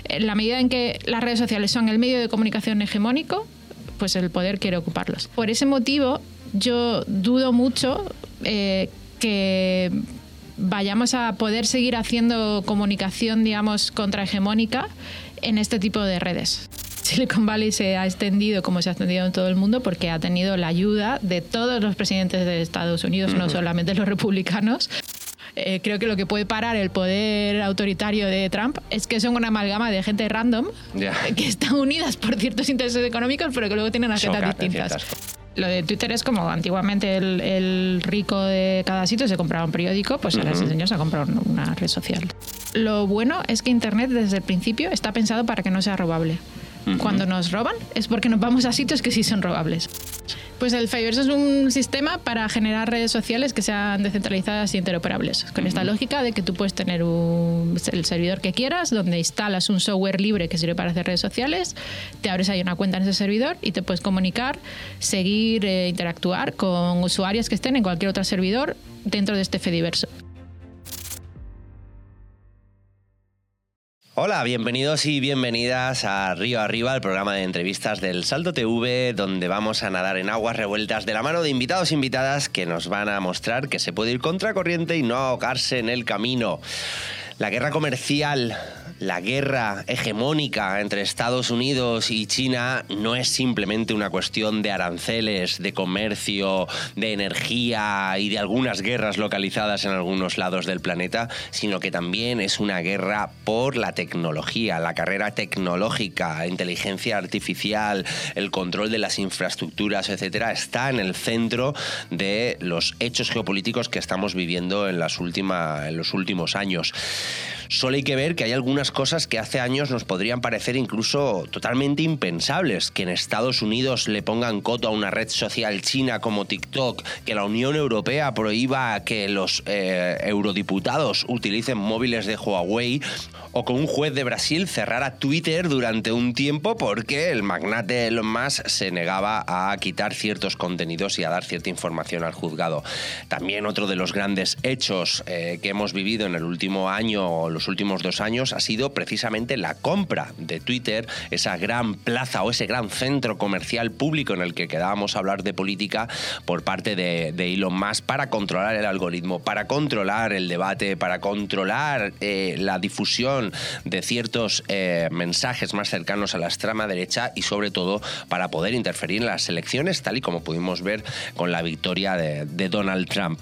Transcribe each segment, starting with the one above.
en la medida en que las redes sociales son el medio de comunicación hegemónico, pues el poder quiere ocuparlos. Por ese motivo, yo dudo mucho que vayamos a poder seguir haciendo comunicación, digamos, contrahegemónica en este tipo de redes. Silicon Valley se ha extendido como se ha extendido en todo el mundo porque ha tenido la ayuda de todos los presidentes de Estados Unidos, no solamente los republicanos. Creo que lo que puede parar el poder autoritario de Trump es que son una amalgama de gente random que están unidas por ciertos intereses económicos, pero que luego tienen agendas distintas. Lo de Twitter es como antiguamente el rico de cada sitio se compraba un periódico, pues ahora ese señor se ha comprado una red social. Lo bueno es que Internet desde el principio está pensado para que no sea robable. Cuando nos roban es porque nos vamos a sitios que sí son robables. Pues el Fediverse es un sistema para generar redes sociales que sean descentralizadas e interoperables, con esta lógica de que tú puedes tener el servidor que quieras, donde instalas un software libre que sirve para hacer redes sociales, te abres ahí una cuenta en ese servidor y te puedes comunicar, seguir, interactuar con usuarios que estén en cualquier otro servidor dentro de este Fediverse. Hola, bienvenidos y bienvenidas a Río Arriba, el programa de entrevistas del Salto TV, donde vamos a nadar en aguas revueltas de la mano de invitados e invitadas que nos van a mostrar que se puede ir contracorriente y no ahogarse en el camino. La guerra comercial, la guerra hegemónica entre Estados Unidos y China no es simplemente una cuestión de aranceles, de comercio, de energía y de algunas guerras localizadas en algunos lados del planeta, sino que también es una guerra por la tecnología, la carrera tecnológica, inteligencia artificial, el control de las infraestructuras, etcétera, está en el centro de los hechos geopolíticos que estamos viviendo en los últimos años. Solo hay que ver que hay algunas cosas que hace años nos podrían parecer incluso totalmente impensables. Que en Estados Unidos le pongan coto a una red social china como TikTok, que la Unión Europea prohíba que los eurodiputados utilicen móviles de Huawei, o que un juez de Brasil cerrara Twitter durante un tiempo porque el magnate Elon Musk se negaba a quitar ciertos contenidos y a dar cierta información al juzgado. También otro de los grandes hechos que hemos vivido en el último año o los últimos 2 años ha sido precisamente la compra de Twitter, esa gran plaza o ese gran centro comercial público en el que quedábamos a hablar de política por parte de Elon Musk para controlar el algoritmo, para controlar el debate, para controlar la difusión de ciertos mensajes más cercanos a la extrema derecha y sobre todo para poder interferir en las elecciones, tal y como pudimos ver con la victoria de Donald Trump.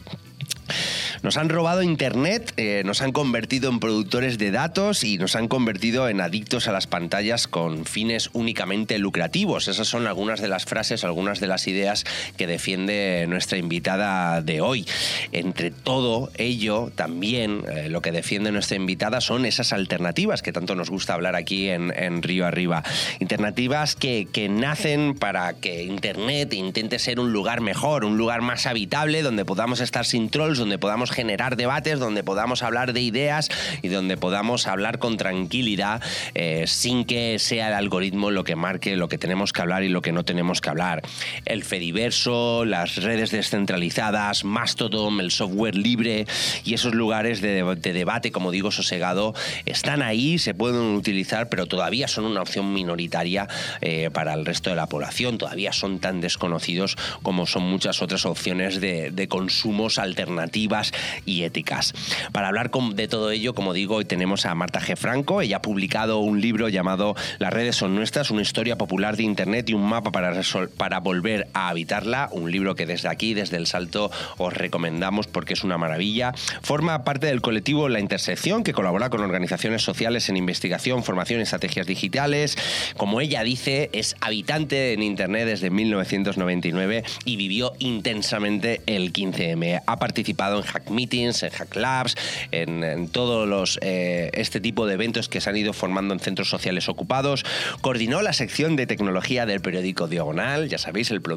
Nos han robado Internet, nos han convertido en productores de datos y nos han convertido en adictos a las pantallas con fines únicamente lucrativos. Esas son algunas de las frases, algunas de las ideas que defiende nuestra invitada de hoy. Entre todo ello, también lo que defiende nuestra invitada son esas alternativas que tanto nos gusta hablar aquí en Río Arriba. Alternativas que nacen para que Internet intente ser un lugar mejor, un lugar más habitable, donde podamos estar sin trolls, donde podamos generar debates, donde podamos hablar de ideas y donde podamos hablar con tranquilidad sin que sea el algoritmo lo que marque lo que tenemos que hablar y lo que no tenemos que hablar. El Fediverso, las redes descentralizadas, Mastodon, el software libre y esos lugares de debate, como digo, sosegado, están ahí, se pueden utilizar, pero todavía son una opción minoritaria para el resto de la población. Todavía son tan desconocidos como son muchas otras opciones de consumos alternativas y éticas. Para hablar de todo ello, como digo, hoy tenemos a Marta G. Franco. Ella ha publicado un libro llamado Las redes son nuestras, una historia popular de Internet y un mapa para volver a habitarla. Un libro que desde aquí, desde El Salto, os recomendamos porque es una maravilla. Forma parte del colectivo La Intersección, que colabora con organizaciones sociales en investigación, formación y estrategias digitales. Como ella dice, es habitante en Internet desde 1999 y vivió intensamente el 15M. Ha participado en Hack Meetings, en Hack Labs, en todos este tipo de eventos que se han ido formando en centros sociales ocupados. Coordinó la sección de tecnología del periódico Diagonal, ya sabéis, el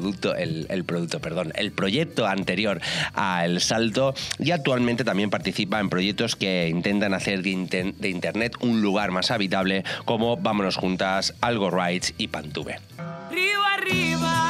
proyecto anterior a El Salto, y actualmente también participa en proyectos que intentan hacer de Internet un lugar más habitable, como Vámonos Juntas, Algo Rights y Pantube. Río arriba.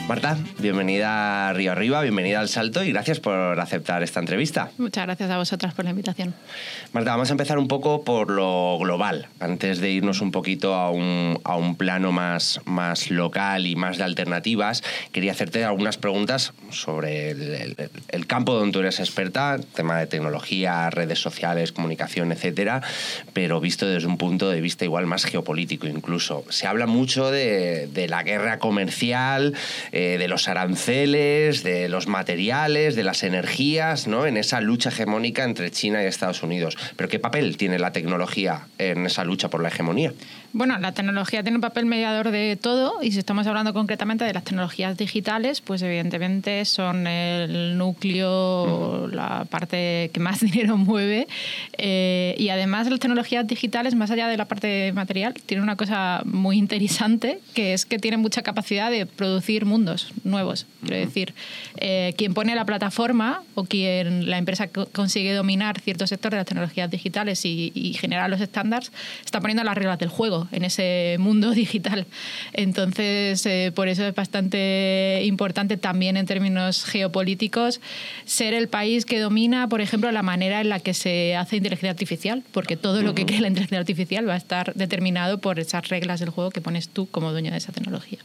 Marta, bienvenida a Río Arriba, bienvenida al Salto y gracias por aceptar esta entrevista. Muchas gracias a vosotras por la invitación. Marta, vamos a empezar un poco por lo global, antes de irnos un poquito a un plano más local y más de alternativas. Quería hacerte algunas preguntas sobre el campo donde tú eres experta, tema de tecnología, redes sociales, comunicación, etcétera, pero visto desde un punto de vista igual más geopolítico incluso. Se habla mucho de la guerra comercial, de los aranceles, de los materiales, de las energías, ¿no? En esa lucha hegemónica entre China y Estados Unidos. Pero ¿qué papel tiene la tecnología en esa lucha por la hegemonía? Bueno, la tecnología tiene un papel mediador de todo y si estamos hablando concretamente de las tecnologías digitales, pues evidentemente son el núcleo, la parte que más dinero mueve y además las tecnologías digitales, más allá de la parte material, tienen una cosa muy interesante que es que tienen mucha capacidad de producir mundos nuevos. Quiero decir, quien pone la plataforma o la empresa que consigue dominar cierto sector de las tecnologías digitales y generar los estándares, está poniendo las reglas del juego en ese mundo digital. Entonces, por eso es bastante importante también en términos geopolíticos ser el país que domina, por ejemplo, la manera en la que se hace inteligencia artificial, porque todo lo que cree la inteligencia artificial va a estar determinado por esas reglas del juego que pones tú como dueño de esa tecnología.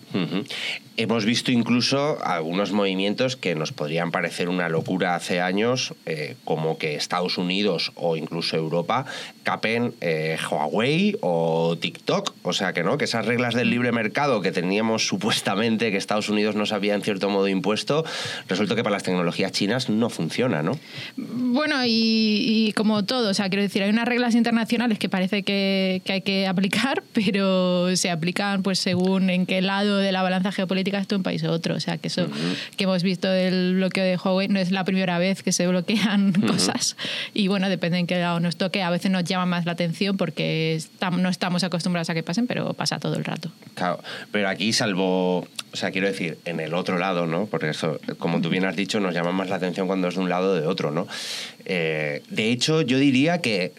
Hemos visto incluso algunos movimientos que nos podrían parecer una locura hace años, como que Estados Unidos o incluso Europa capen Huawei o TikTok. O sea que no, que esas reglas del libre mercado que teníamos supuestamente que Estados Unidos nos había en cierto modo impuesto, resulta que para las tecnologías chinas no funciona, ¿no? Bueno, y como todo, o sea, quiero decir, hay unas reglas internacionales que parece que hay que aplicar, pero se aplican pues según en qué lado de la balanza geopolítica esté un país o otro. O sea, que eso que hemos visto del bloqueo de Huawei no es la primera vez que se bloquean cosas. Y bueno, depende en qué lado nos toque. A veces nos llama más la atención porque no estamos acostumbrados a que pasen, pero pasa todo el rato. Claro, pero aquí salvo, o sea, quiero decir, en el otro lado, ¿no? Porque eso, como tú bien has dicho, nos llama más la atención cuando es de un lado o de otro, ¿no? De hecho, yo diría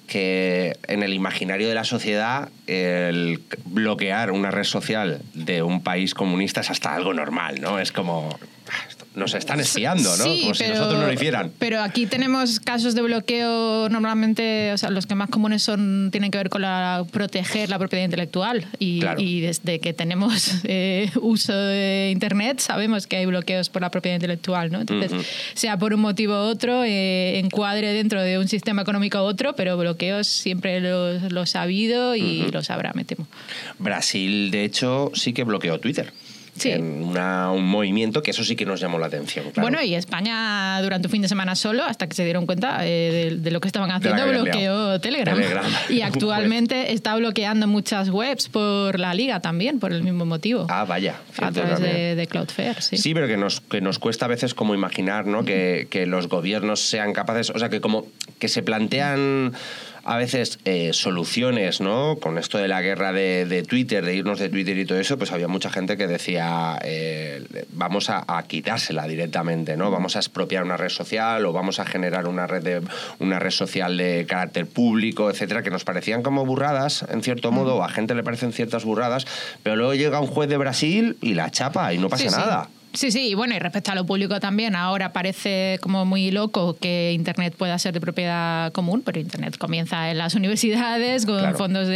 que en el imaginario de la sociedad el bloquear una red social de un país comunista es hasta algo normal, ¿no? Es como... Nos están espiando, ¿no? Sí, como si nosotros no lo hicieran. Pero aquí tenemos casos de bloqueo normalmente, o sea, los que más comunes tienen que ver con proteger la propiedad intelectual. Claro. Y desde que tenemos uso de Internet sabemos que hay bloqueos por la propiedad intelectual, ¿no? Entonces, sea por un motivo u otro, encuadre dentro de un sistema económico u otro, pero bloqueos siempre los ha habido y los habrá, me temo. Brasil, de hecho, sí que bloqueó Twitter. Sí. En un movimiento que eso sí que nos llamó la atención. Claro. Bueno, y España durante un fin de semana solo, hasta que se dieron cuenta de lo que estaban haciendo, bloqueó Telegram. Y actualmente está bloqueando muchas webs por la Liga también, por el mismo motivo. Ah, vaya. A través de Cloudflare, sí. Sí, pero que nos cuesta a veces como imaginar, ¿no? Que los gobiernos sean capaces, o sea, que se plantean a veces soluciones, ¿no? Con esto de la guerra de Twitter, de irnos de Twitter y todo eso, pues había mucha gente que decía vamos a quitársela directamente, ¿no? Vamos a expropiar una red social o vamos a generar una red social de carácter público, etcétera, que nos parecían como burradas, en cierto modo, o a gente le parecen ciertas burradas, pero luego llega un juez de Brasil y la chapa y no pasa nada. Sí, sí, y bueno, y respecto a lo público también, ahora parece como muy loco que Internet pueda ser de propiedad común, pero Internet comienza en las universidades con fondos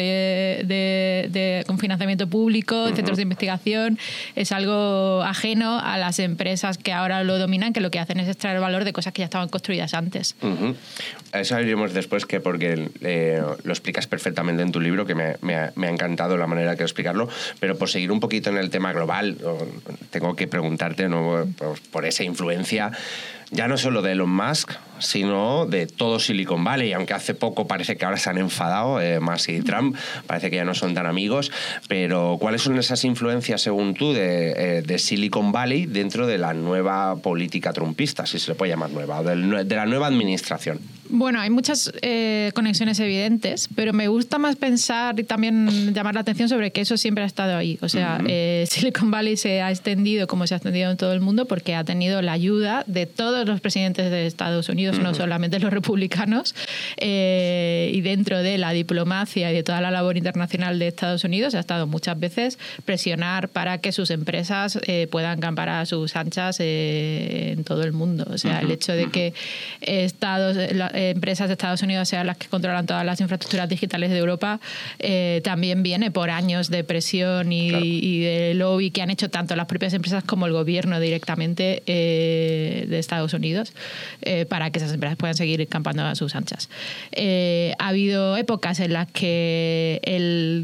con financiamiento público, centros de investigación. Es algo ajeno a las empresas que ahora lo dominan, que lo que hacen es extraer valor de cosas que ya estaban construidas antes. A eso iremos después, porque lo explicas perfectamente en tu libro, que me ha encantado la manera que explicarlo, pero por seguir un poquito en el tema global, tengo que preguntarte, ¿no? por esa influencia ya no solo de Elon Musk, sino de todo Silicon Valley, aunque hace poco parece que ahora se han enfadado, Musk y Trump, parece que ya no son tan amigos, pero ¿cuáles son esas influencias, según tú, de Silicon Valley dentro de la nueva política trumpista, si se le puede llamar nueva, o de la nueva administración? Bueno, hay muchas conexiones evidentes, pero me gusta más pensar y también llamar la atención sobre que eso siempre ha estado ahí. O sea, Silicon Valley se ha extendido como se ha extendido en todo el mundo porque ha tenido la ayuda de todos los presidentes de Estados Unidos, no solamente los republicanos, y dentro de la diplomacia y de toda la labor internacional de Estados Unidos ha estado muchas veces presionar para que sus empresas puedan campar a sus anchas en todo el mundo. O sea, el hecho de que empresas de Estados Unidos sean las que controlan todas las infraestructuras digitales de Europa, también viene por años de presión y de lobby que han hecho tanto las propias empresas como el gobierno directamente de Estados Unidos para que esas empresas puedan seguir campando a sus anchas. Ha habido épocas en las que el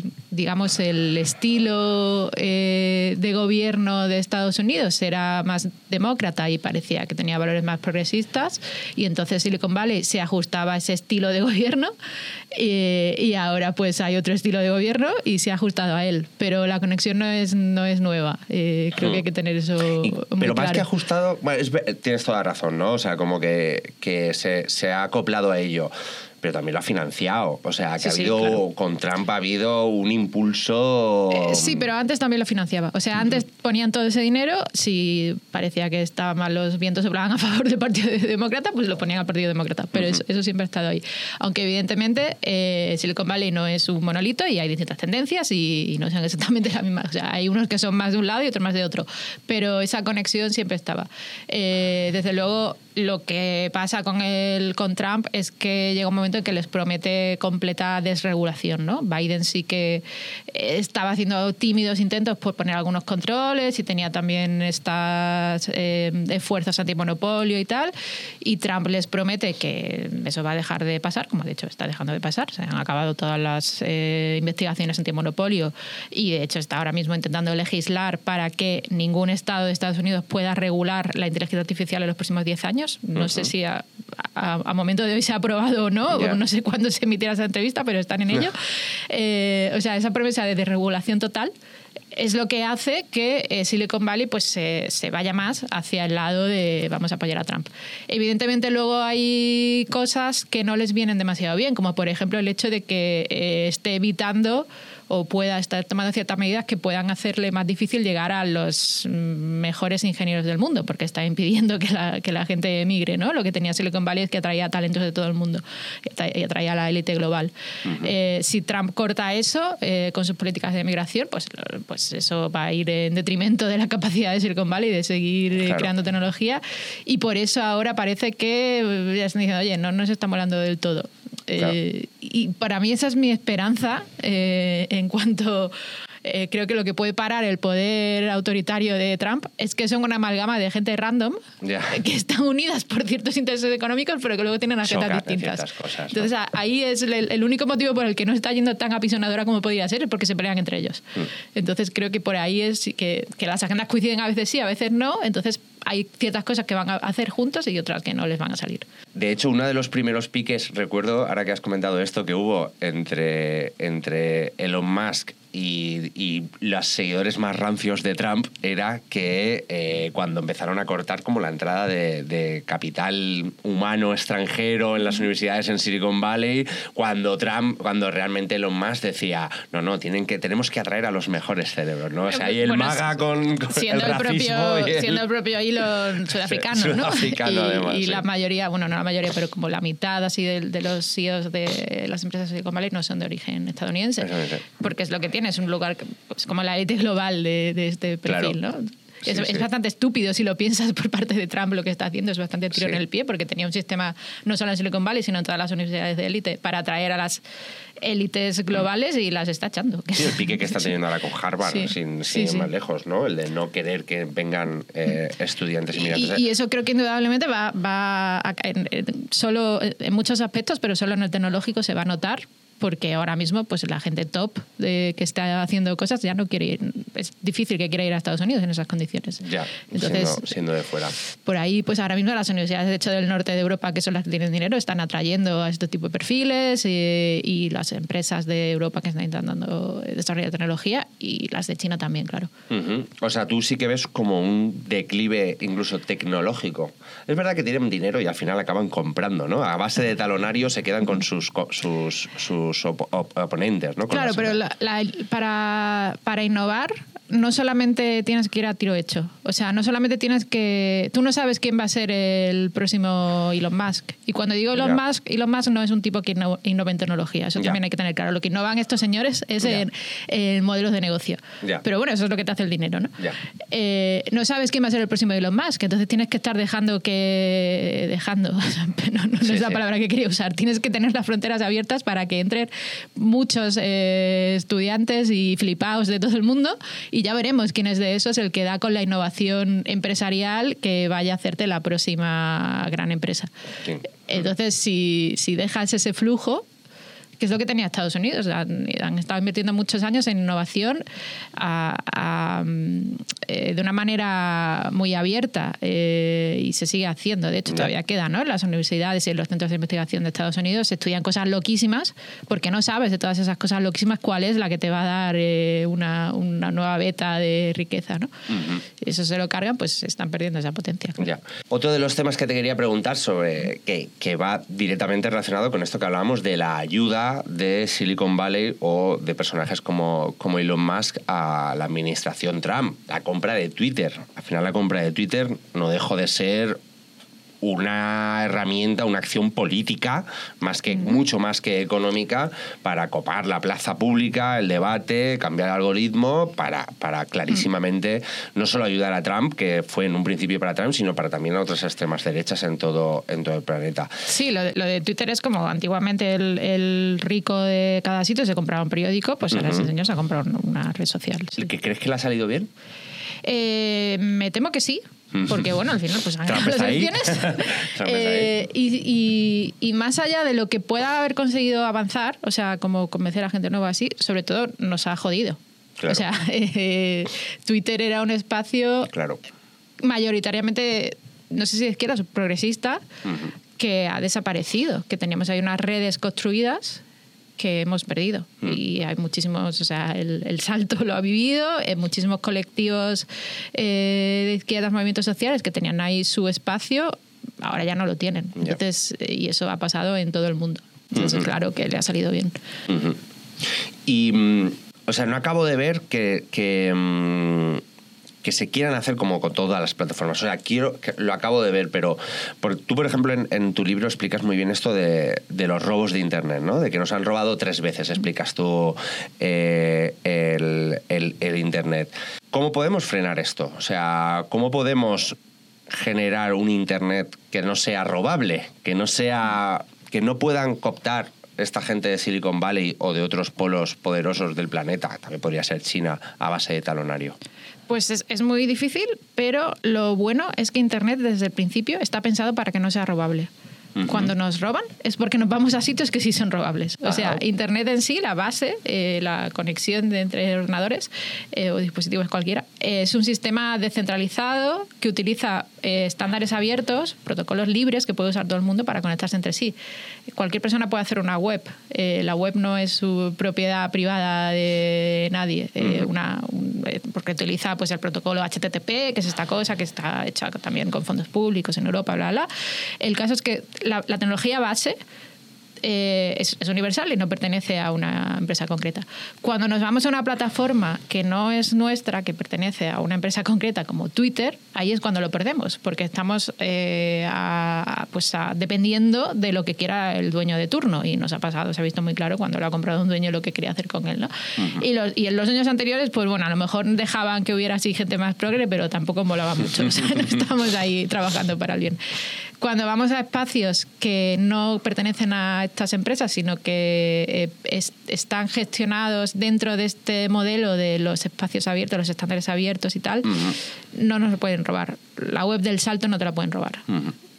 estilo de gobierno de Estados Unidos era más demócrata y parecía que tenía valores más progresistas, y entonces Silicon Valley se ajustaba a ese estilo de gobierno, y ahora pues hay otro estilo de gobierno y se ha ajustado a él, pero la conexión no es nueva. Creo que hay que tener eso muy pero más claro. que ajustado, bueno, tienes toda la razón, ¿no? O sea, como que se ha acoplado a ello, pero también lo ha financiado. O sea, que claro. Con Trump ha habido un impulso... sí, pero antes también lo financiaba. O sea, antes ponían todo ese dinero, si parecía que estaban mal, los vientos soplaban a favor del Partido Demócrata, pues lo ponían al Partido Demócrata. Pero eso siempre ha estado ahí. Aunque evidentemente Silicon Valley no es un monolito y hay distintas tendencias y no son exactamente las mismas. O sea, hay unos que son más de un lado y otros más de otro. Pero esa conexión siempre estaba. Desde luego, lo que pasa con Trump es que llega un momento en que les promete completa desregulación, ¿no? Biden sí que estaba haciendo tímidos intentos por poner algunos controles y tenía también estos esfuerzos antimonopolio y tal, y Trump les promete que eso va a dejar de pasar, como de hecho está dejando de pasar. Se han acabado todas las investigaciones antimonopolio y de hecho está ahora mismo intentando legislar para que ningún estado de Estados Unidos pueda regular la inteligencia artificial en los próximos 10 años. No sé si a momento de hoy se ha aprobado o no, no sé cuándo se emitirá esa entrevista, pero están en ello. O sea, esa promesa de desregulación total es lo que hace que Silicon Valley pues se vaya más hacia el lado de vamos a apoyar a Trump. Evidentemente luego hay cosas que no les vienen demasiado bien, como por ejemplo el hecho de que esté evitando o pueda estar tomando ciertas medidas que puedan hacerle más difícil llegar a los mejores ingenieros del mundo, porque está impidiendo que la gente emigre, ¿no? Lo que tenía Silicon Valley es que atraía talentos de todo el mundo y atraía a la élite global. Si Trump corta eso con sus políticas de emigración, pues eso va a ir en detrimento de la capacidad de Silicon Valley de seguir creando tecnología, y por eso ahora parece que ya están diciendo, oye, no nos está molando del todo. Y para mí esa es mi esperanza en cuanto... creo que lo que puede parar el poder autoritario de Trump es que son una amalgama de gente random que están unidas por ciertos intereses económicos, pero que luego tienen agendas distintas. Cosas, ¿no? Entonces ahí es el único motivo por el que no está yendo tan apisonadora como podría ser, es porque se pelean entre ellos. Entonces creo que por ahí es que las agendas coinciden a veces sí, a veces no. Entonces hay ciertas cosas que van a hacer juntos y otras que no les van a salir. De hecho, uno de los primeros piques, recuerdo, ahora que has comentado esto, que hubo entre Elon Musk y los seguidores más rancios de Trump, era que cuando empezaron a cortar como la entrada de capital humano extranjero en las universidades en Silicon Valley, cuando realmente Elon Musk decía, no, tenemos que atraer a los mejores cerebros, ¿no? O sea, ahí el MAGA con siendo el racismo siendo el propio Elon sudafricano, ¿no? Sudafricano, además, y la mayoría, bueno, no la mayoría, pero como la mitad así de los CEOs de las empresas de Silicon Valley no son de origen estadounidense, porque es lo que tiene, es un lugar pues, como la élite global de este perfil, ¿no? Es bastante estúpido si lo piensas por parte de Trump lo que está haciendo, es bastante tiro en el pie, porque tenía un sistema no solo en Silicon Valley, sino en todas las universidades de élite para atraer a las élites globales y las está echando. Sí, el pique que está teniendo ahora con Harvard, sin ir más lejos, ¿no? El de no querer que vengan estudiantes inmigrantes. Y eso creo que indudablemente va a caer solo en muchos aspectos, pero solo en el tecnológico se va a notar, porque ahora mismo pues la gente top que está haciendo cosas ya no quiere ir, es difícil que quiera ir a Estados Unidos en esas condiciones. Ya, entonces siendo de fuera. Por ahí pues ahora mismo las universidades de hecho del norte de Europa, que son las que tienen dinero, están atrayendo a este tipo de perfiles y las empresas de Europa que están intentando desarrollar tecnología y las de China también, claro. Uh-huh. O sea, tú sí que ves como un declive incluso tecnológico. Es verdad que tienen dinero y al final acaban comprando, ¿no? A base de talonario se quedan con sus oponentes, ¿no? Con claro, pero para innovar no solamente tienes que ir a tiro hecho. O sea, no solamente tienes que... Tú no sabes quién va a ser el próximo Elon Musk. Y cuando digo Elon Musk no es un tipo que innova en tecnología. Eso también hay que tener claro. Lo que innovan estos señores es en modelos de negocio. Pero bueno, eso es lo que te hace el dinero, ¿no? No sabes quién va a ser el próximo Elon Musk. Entonces tienes que estar dejando... No es la palabra que quería usar. Tienes que tener las fronteras abiertas para que entren muchos estudiantes y flipaos de todo el mundo y ya veremos quién es de esos el que da con la innovación empresarial que vaya a hacerte la próxima gran empresa. Sí. Entonces, si dejas ese flujo, que es lo que tenía Estados Unidos, han estado invirtiendo muchos años en innovación de una manera muy abierta y se sigue haciendo. De hecho, todavía queda, ¿no? En las universidades y en los centros de investigación de Estados Unidos se estudian cosas loquísimas porque no sabes de todas esas cosas loquísimas cuál es la que te va a dar una nueva beta de riqueza, ¿no? Uh-huh. Eso se lo cargan, pues están perdiendo esa potencia. Ya. Otro de los temas que te quería preguntar sobre que va directamente relacionado con esto que hablábamos de la ayuda de Silicon Valley o de personajes como Elon Musk a la administración Trump. La compra de Twitter. Al final la compra de Twitter no dejó de ser una herramienta, una acción política, mucho más que económica, para copar la plaza pública, el debate, cambiar el algoritmo, para clarísimamente no solo ayudar a Trump, que fue en un principio para Trump, sino para también a otras extremas derechas en todo el planeta. Sí, lo de Twitter es como antiguamente el rico de cada sitio se compraba un periódico, pues ahora ese señor se ha comprado una red social. Sí. ¿Crees que le ha salido bien? Me temo que sí. Porque, bueno, al final pues han ganado las elecciones. Y más allá de lo que pueda haber conseguido avanzar, o sea, como convencer a gente nueva así, sobre todo nos ha jodido. Claro. O sea, Twitter era un espacio mayoritariamente, no sé si de izquierda o progresista, que ha desaparecido, que teníamos ahí unas redes construidas que hemos perdido. Y hay muchísimos, o sea, el Salto lo ha vivido, muchísimos colectivos de izquierdas, movimientos sociales que tenían ahí su espacio, ahora ya no lo tienen. Entonces, y eso ha pasado en todo el mundo. Entonces, claro que le ha salido bien. Y, o sea, no acabo de ver que se quieran hacer como con todas las plataformas. O sea, lo acabo de ver, pero tú, por ejemplo, en tu libro explicas muy bien esto de los robos de Internet, ¿no? De que nos han robado 3 veces, explicas tú el Internet. ¿Cómo podemos frenar esto? O sea, ¿cómo podemos generar un Internet que no sea robable, que no puedan cooptar esta gente de Silicon Valley o de otros polos poderosos del planeta, también podría ser China, a base de talonario? Pues es muy difícil, pero lo bueno es que Internet desde el principio está pensado para que no sea robable. Cuando nos roban es porque nos vamos a sitios que sí son robables. O sea, Internet en sí, la base, la conexión entre ordenadores o dispositivos cualquiera, es un sistema descentralizado que utiliza estándares abiertos, protocolos libres que puede usar todo el mundo para conectarse entre sí. Cualquier persona puede hacer una web. La web no es su propiedad privada de nadie, porque utiliza pues el protocolo HTTP, que es esta cosa que está hecha también con fondos públicos en Europa, bla, bla. El caso es que la tecnología base es universal y no pertenece a una empresa concreta. Cuando nos vamos a una plataforma que no es nuestra, que pertenece a una empresa concreta como Twitter, ahí es cuando lo perdemos, porque estamos dependiendo de lo que quiera el dueño de turno, y nos ha pasado, se ha visto muy claro cuando lo ha comprado un dueño lo que quería hacer con él, ¿no? Y en los años anteriores, pues bueno, a lo mejor dejaban que hubiera así gente más progre, pero tampoco molaba mucho, o sea, no estamos ahí trabajando para el bien. Cuando vamos a espacios que no pertenecen a estas empresas, sino que están gestionados dentro de este modelo de los espacios abiertos, los estándares abiertos y tal, no nos lo pueden robar. La web del Salto no te la pueden robar.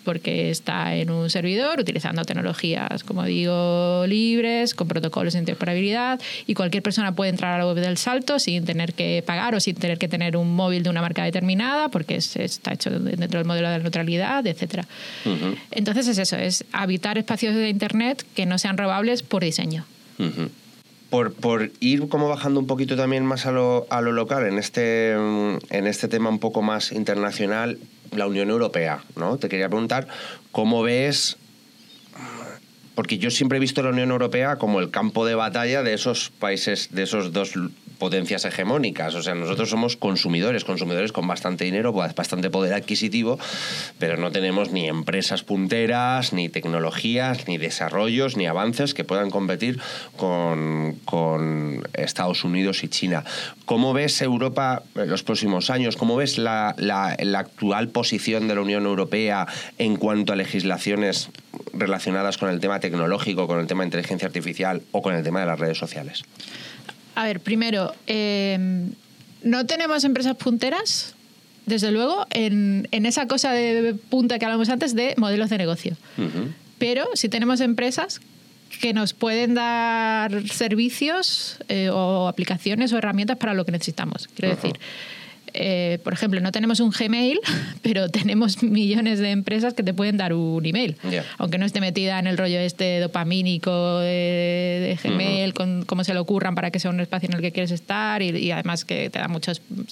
porque está en un servidor utilizando tecnologías, como digo, libres, con protocolos de interoperabilidad, y cualquier persona puede entrar a la web del Salto sin tener que pagar o sin tener que tener un móvil de una marca determinada, porque está hecho dentro del modelo de neutralidad, etcétera. Uh-huh. Entonces es eso, es habitar espacios de Internet que no sean robables por diseño. Uh-huh. Por ir como bajando un poquito también más a lo local, en este tema un poco más internacional, la Unión Europea, ¿no? Te quería preguntar, ¿cómo ves? Porque yo siempre he visto la Unión Europea como el campo de batalla de esos países, de esos dos potencias hegemónicas. O sea, nosotros somos consumidores con bastante dinero, bastante poder adquisitivo, pero no tenemos ni empresas punteras, ni tecnologías, ni desarrollos, ni avances que puedan competir con Estados Unidos y China. ¿Cómo ves Europa en los próximos años? ¿Cómo ves la actual posición de la Unión Europea en cuanto a legislaciones relacionadas con el tema tecnológico, con el tema de inteligencia artificial o con el tema de las redes sociales? A ver, primero, no tenemos empresas punteras, desde luego, en esa cosa de punta que hablamos antes de modelos de negocio. Uh-huh. Pero sí tenemos empresas que nos pueden dar servicios o aplicaciones o herramientas para lo que necesitamos. Quiero decir, por ejemplo, no tenemos un Gmail, pero tenemos millones de empresas que te pueden dar un email. Yeah. Aunque no esté metida en el rollo dopamínico de Gmail, con cómo se le ocurran para que sea un espacio en el que quieres estar y además que te da mucho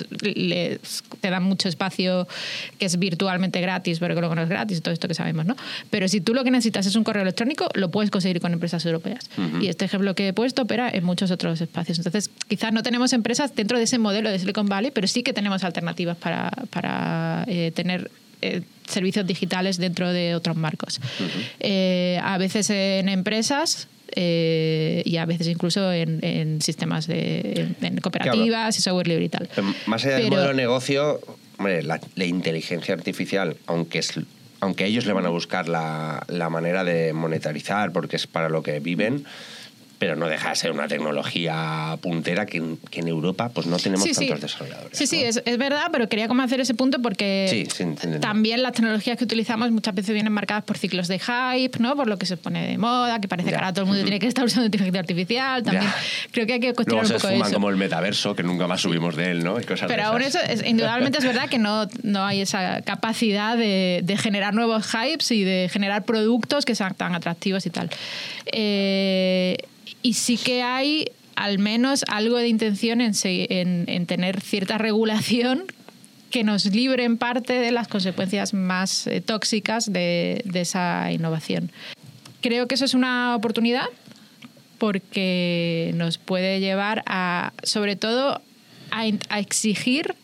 espacio que es virtualmente gratis, pero que luego no es gratis, todo esto que sabemos, ¿no? Pero si tú lo que necesitas es un correo electrónico, lo puedes conseguir con empresas europeas. Uh-huh. Y este ejemplo que he puesto opera en muchos otros espacios. Entonces, quizás no tenemos empresas dentro de ese modelo de Silicon Valley, pero sí que tenemos alternativas para tener servicios digitales dentro de otros marcos. Uh-huh. A veces en empresas y a veces incluso en sistemas en cooperativas y software libre y tal. Más allá del modelo de negocio, hombre, la inteligencia artificial, aunque ellos le van a buscar la manera de monetarizar porque es para lo que viven, pero no deja de ser una tecnología puntera que en Europa pues no tenemos tantos desarrolladores. Sí, ¿no? Sí, es verdad, pero quería como hacer ese punto porque también las tecnologías que utilizamos muchas veces vienen marcadas por ciclos de hype, ¿no? Por lo que se pone de moda, que parece que ahora todo el mundo tiene que estar usando inteligencia artificial. También creo que hay que cuestionar un poco eso. Luego se esfuman como el metaverso, que nunca más subimos de él, ¿no? Y cosas pero aún eso, indudablemente es verdad que no hay esa capacidad de generar nuevos hypes y de generar productos que sean tan atractivos y tal. Y sí que hay al menos algo de intención en tener cierta regulación que nos libre en parte de las consecuencias más tóxicas de esa innovación. Creo que eso es una oportunidad porque nos puede llevar sobre todo a exigir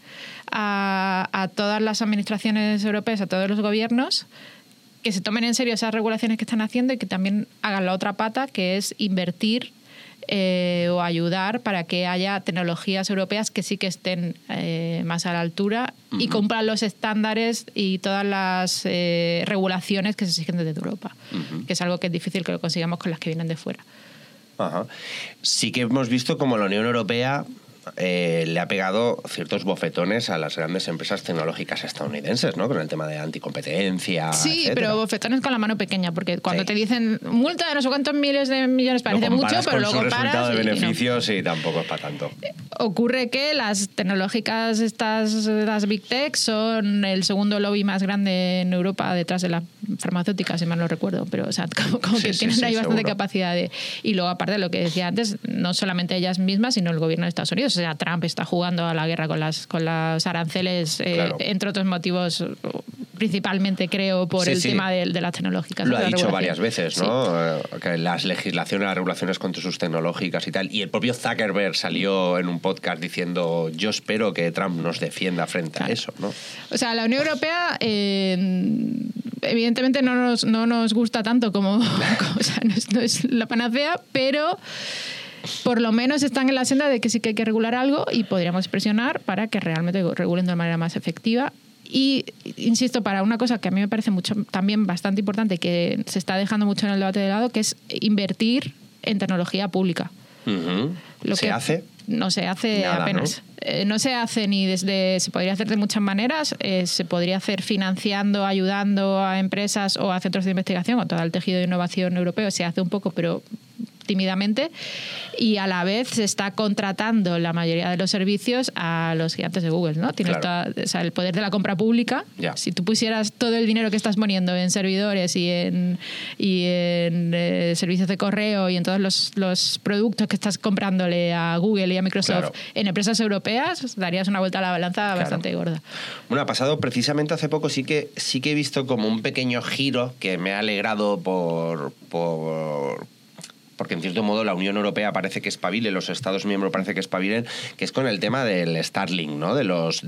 a todas las administraciones europeas, a todos los gobiernos, que se tomen en serio esas regulaciones que están haciendo y que también hagan la otra pata, que es invertir o ayudar para que haya tecnologías europeas que sí que estén más a la altura y cumplan los estándares y todas las regulaciones que se exigen desde Europa, que es algo que es difícil que lo consigamos con las que vienen de fuera. Ajá. Sí que hemos visto como la Unión Europea le ha pegado ciertos bofetones a las grandes empresas tecnológicas estadounidenses, ¿no? Con el tema de anticompetencia. Sí, etcétera. Pero bofetones con la mano pequeña, porque cuando te dicen multa de no sé cuántos miles de millones parece mucho, pero luego comparas. Resultado de beneficios y tampoco es para tanto. Ocurre que las tecnológicas, las Big Tech, son el segundo lobby más grande en Europa detrás de las farmacéuticas, si mal no recuerdo, pero o sea, como que tienen ahí bastante capacidad de. Y luego, aparte de lo que decía antes, no solamente ellas mismas, sino el gobierno de Estados Unidos. O sea, Trump está jugando a la guerra con los aranceles, claro. Entre otros motivos, principalmente creo por el tema de las tecnológicas. Lo ha dicho varias veces, ¿no? Sí. Que las legislaciones, las regulaciones contra sus tecnológicas y tal. Y el propio Zuckerberg salió en un podcast diciendo: yo espero que Trump nos defienda frente a eso, ¿no? O sea, la Unión Europea evidentemente no nos gusta tanto como o sea, no es la panacea, pero por lo menos están en la senda de que sí que hay que regular algo y podríamos presionar para que realmente regulen de una manera más efectiva. Y, insisto, para una cosa que a mí me parece también bastante importante, que se está dejando mucho en el debate de lado, que es invertir en tecnología pública. ¿Se hace? no se hace Nada, apenas. No se hace se podría hacer de muchas maneras. Se podría hacer financiando, ayudando a empresas o a centros de investigación o todo el tejido de innovación europeo. Se hace un poco, pero tímidamente, y a la vez se está contratando la mayoría de los servicios a los gigantes de Google, ¿no? Tienes el poder de la compra pública. Ya. Si tú pusieras todo el dinero que estás poniendo en servidores y en servicios de correo y en todos los productos que estás comprándole a Google y a Microsoft en empresas europeas, darías una vuelta a la balanza bastante gorda. Bueno, ha pasado precisamente hace poco, sí que he visto como un pequeño giro que me ha alegrado porque en cierto modo la Unión Europea parece que espabile, los Estados miembros parece que espabilen, que es con el tema del Starlink, ¿no? De los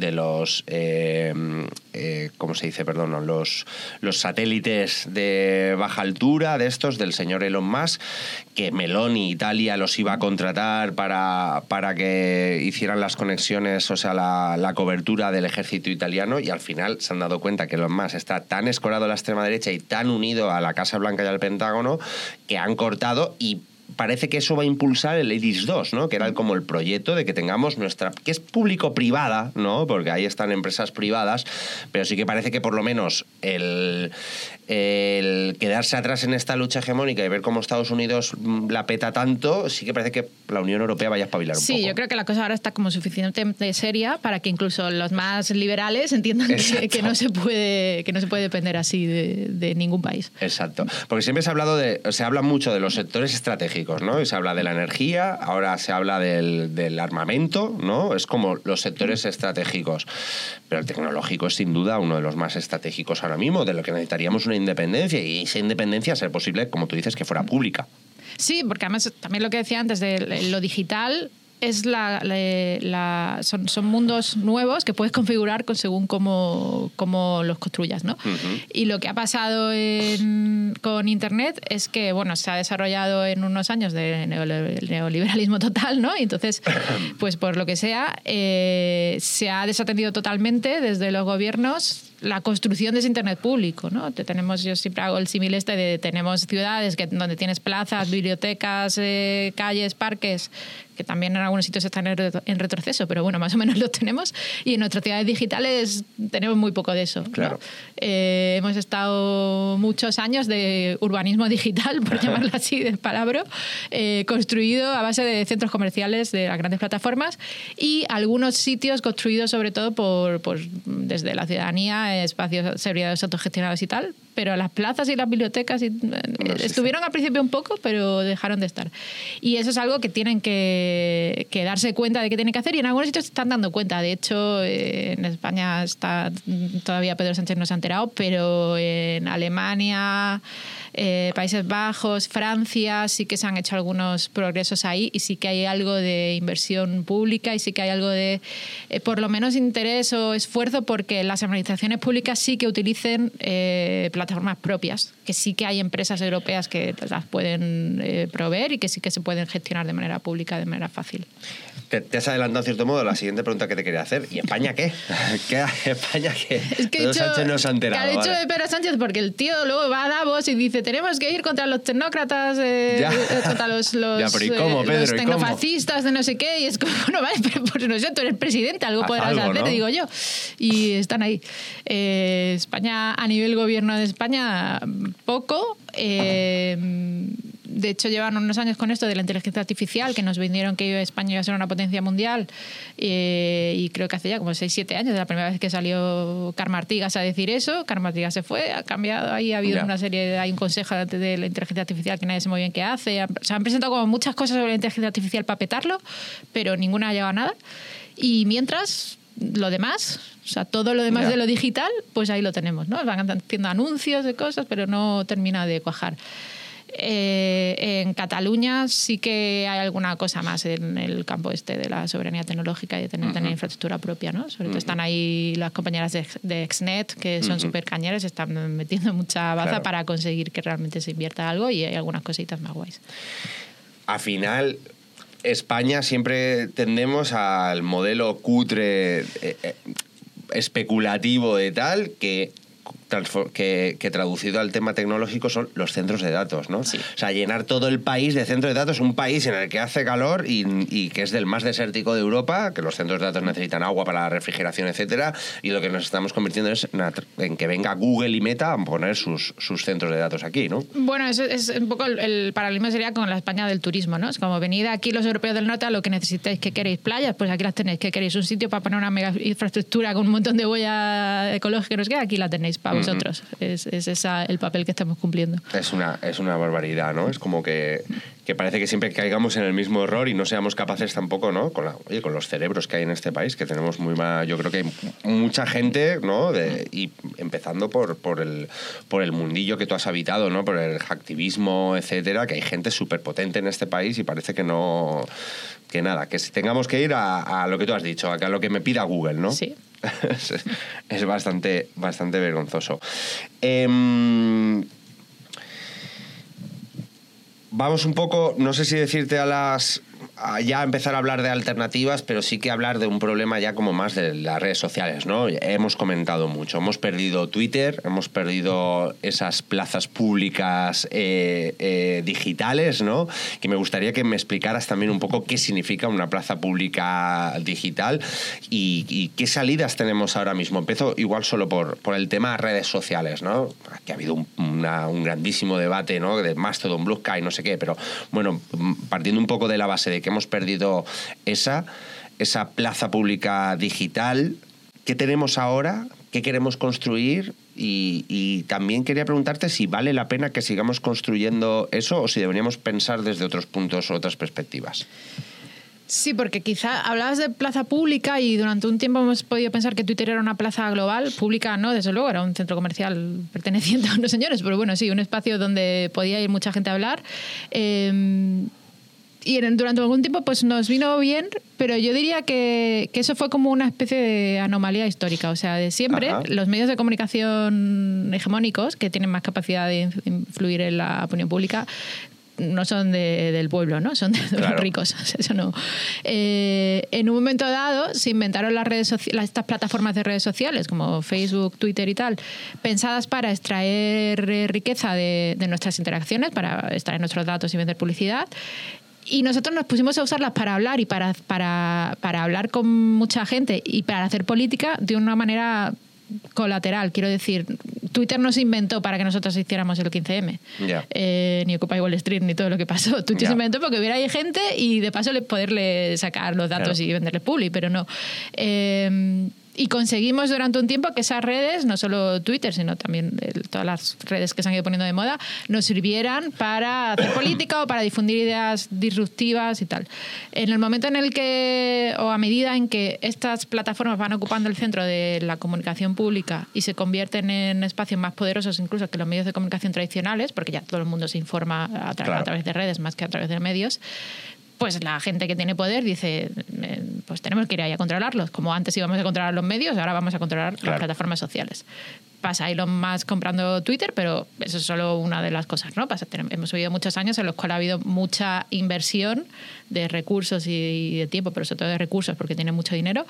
¿cómo se dice? Perdón, los satélites de baja altura de estos del señor Elon Musk, que Meloni, Italia, los iba a contratar para que hicieran las conexiones, o sea, la cobertura del ejército italiano, y al final se han dado cuenta que Elon Musk está tan escorado a la extrema derecha y tan unido a la Casa Blanca y al Pentágono que han cortado, y parece que eso va a impulsar el EDIS 2, ¿no? Que era como el proyecto de que tengamos que es público-privada, ¿no? Porque ahí están empresas privadas, pero sí que parece que por lo menos el quedarse atrás en esta lucha hegemónica y ver cómo Estados Unidos la peta tanto, sí que parece que la Unión Europea vaya a espabilar un poco. Sí, yo creo que la cosa ahora está como suficientemente seria para que incluso los más liberales entiendan que no se puede depender así de ningún país. Exacto. Porque siempre se habla mucho de los sectores estratégicos, ¿no? Y se habla de la energía, ahora se habla del armamento, ¿no? Es como los sectores estratégicos. Pero el tecnológico es sin duda uno de los más estratégicos ahora mismo, de lo que necesitaríamos una independencia, y esa independencia, a ser posible, como tú dices, que fuera pública. Sí, porque además también lo que decía antes de lo digital es son mundos nuevos que puedes configurar según cómo los construyas, ¿no? Uh-huh. Y lo que ha pasado con Internet es que, bueno, se ha desarrollado en unos años de neoliberalismo total, ¿no? Y entonces, pues por lo que sea, se ha desatendido totalmente desde los gobiernos la construcción de ese Internet público, ¿no? Yo siempre hago el símil tenemos ciudades donde tienes plazas, bibliotecas, calles, parques, que también en algunos sitios están en retroceso, pero bueno, más o menos lo tenemos, y en nuestras ciudades digitales tenemos muy poco de eso, ¿no? Claro. Hemos estado muchos años de urbanismo digital, por llamarlo así, del palabra, construido a base de centros comerciales de las grandes plataformas, y algunos sitios construidos sobre todo desde la ciudadanía, espacios servicios autogestionados y tal, pero las plazas y las bibliotecas estuvieron al principio un poco, pero dejaron de estar. Y eso es algo que tienen que darse cuenta de que tienen que hacer, y en algunos sitios se están dando cuenta. De hecho, en España todavía Pedro Sánchez no se ha enterado, pero en Alemania, Países Bajos, Francia, sí que se han hecho algunos progresos ahí, y sí que hay algo de inversión pública, y sí que hay algo de por lo menos interés o esfuerzo porque las administraciones públicas sí que utilicen plataformas propias, que sí que hay empresas europeas que las pueden proveer y que sí que se pueden gestionar de manera pública, de manera fácil. Te has adelantado en cierto modo a la siguiente pregunta que te quería hacer. ¿Y España qué? ¿España qué? Es que Pedro Sánchez no se ha enterado. ¿Qué ha dicho de Pedro Sánchez? Porque el tío luego va a Davos y dice tenemos que ir contra los tecnócratas, contra los tecnofascistas de no sé qué, y es como, bueno, vale, pero pues no sé, tú eres presidente, algo podrás hacer, ¿no? Digo yo. Y están ahí. España, a nivel gobierno de España, poco. De hecho, llevan unos años con esto de la inteligencia artificial, que nos vendieron que España iba a ser una potencia mundial, y creo que hace ya como 6-7 años, de la primera vez que salió Carme Artigas a decir eso. Carme Artigas se fue, ha cambiado, ahí ha habido una serie, hay un consejo de la inteligencia artificial que nadie sabe muy bien qué hace. Se han presentado como muchas cosas sobre la inteligencia artificial para petarlo, pero ninguna ha llegado a nada. Y mientras, lo demás, o sea, todo lo demás de lo digital, pues ahí lo tenemos, ¿no? Van haciendo anuncios de cosas, pero no termina de cuajar. En Cataluña sí que hay alguna cosa más en el campo de la soberanía tecnológica y de tener infraestructura propia, ¿no? Sobre todo están ahí las compañeras de Exnet, que son súper cañeras, están metiendo mucha baza para conseguir que realmente se invierta algo, y hay algunas cositas más guays. Al final, España siempre tendemos al modelo cutre, especulativo de tal, que que traducido al tema tecnológico son los centros de datos, ¿no? Sí. O sea, llenar todo el país de centros de datos, un país en el que hace calor y que es del más desértico de Europa, que los centros de datos necesitan agua para la refrigeración, etcétera, y lo que nos estamos convirtiendo es en que venga Google y Meta a poner sus centros de datos aquí, ¿no? Bueno, eso es un poco el paralelismo sería con la España del turismo, ¿no? Es como venid aquí los europeos del norte a lo que necesitáis, que queréis playas, pues aquí las tenéis, que queréis un sitio para poner una mega infraestructura con un montón de huella ecológica, no sé qué, aquí la tenéis para vosotros. Es ese el papel que estamos cumpliendo. Es una barbaridad, ¿no? Es como que parece que siempre caigamos en el mismo error y no seamos capaces tampoco, ¿no? Con los cerebros que hay en este país, que tenemos yo creo que hay mucha gente, ¿no? Y empezando por el mundillo que tú has habitado, ¿no? Por el hacktivismo, etcétera, que hay gente súper potente en este país y parece que no... Que nada, que tengamos que ir a lo que tú has dicho, a lo que me pida Google, ¿no? Sí. Es bastante vergonzoso. Vamos un poco, no sé si decirte ya empezar a hablar de alternativas, pero sí que hablar de un problema ya como más de las redes sociales, ¿no? Hemos comentado mucho, hemos perdido Twitter, hemos perdido esas plazas públicas digitales, ¿no? Que me gustaría que me explicaras también un poco qué significa una plaza pública digital y qué salidas tenemos ahora mismo. Empiezo igual solo por el tema de redes sociales, ¿no? Que ha habido un grandísimo debate, ¿no? De Mastodon, Blue Sky, no sé qué, pero bueno, partiendo un poco de la base de que hemos perdido esa plaza pública digital, ¿qué tenemos ahora? ¿Qué queremos construir? Y también quería preguntarte si vale la pena que sigamos construyendo eso o si deberíamos pensar desde otros puntos o otras perspectivas. Sí, porque quizá hablabas de plaza pública y durante un tiempo hemos podido pensar que Twitter era una plaza global. Pública no, desde luego, era un centro comercial perteneciente a unos señores, pero bueno, sí, un espacio donde podía ir mucha gente a hablar. Y durante algún tiempo pues nos vino bien, pero yo diría que eso fue como una especie de anomalía histórica. O sea, de siempre los medios de comunicación hegemónicos, que tienen más capacidad de influir en la opinión pública, no son del pueblo, ¿no? Son de los ricos. Eso no. En un momento dado se inventaron estas plataformas de redes sociales como Facebook, Twitter y tal, pensadas para extraer riqueza de nuestras interacciones, para extraer nuestros datos y vender publicidad. Y nosotros nos pusimos a usarlas para hablar y para hablar con mucha gente y para hacer política de una manera colateral. Quiero decir, Twitter no se inventó para que nosotros hiciéramos el 15M, ni Occupy Wall Street, ni todo lo que pasó. Twitter se inventó porque hubiera ahí gente y de paso poderle sacar los datos y venderle publi, pero no. Y conseguimos durante un tiempo que esas redes, no solo Twitter, sino también todas las redes que se han ido poniendo de moda, nos sirvieran para hacer política o para difundir ideas disruptivas y tal. En el momento en el que, o a medida en que estas plataformas van ocupando el centro de la comunicación pública y se convierten en espacios más poderosos incluso que los medios de comunicación tradicionales, porque ya todo el mundo se informa a través de redes más que a través de medios, pues la gente que tiene poder dice, pues tenemos que ir ahí a controlarlos. Como antes íbamos a controlar los medios, ahora vamos a controlar las plataformas sociales. Pasa Elon Musk comprando Twitter, pero eso es solo una de las cosas, ¿no? Hemos vivido muchos años en los cuales ha habido mucha inversión de recursos y de tiempo, pero sobre todo de recursos porque tiene mucho dinero,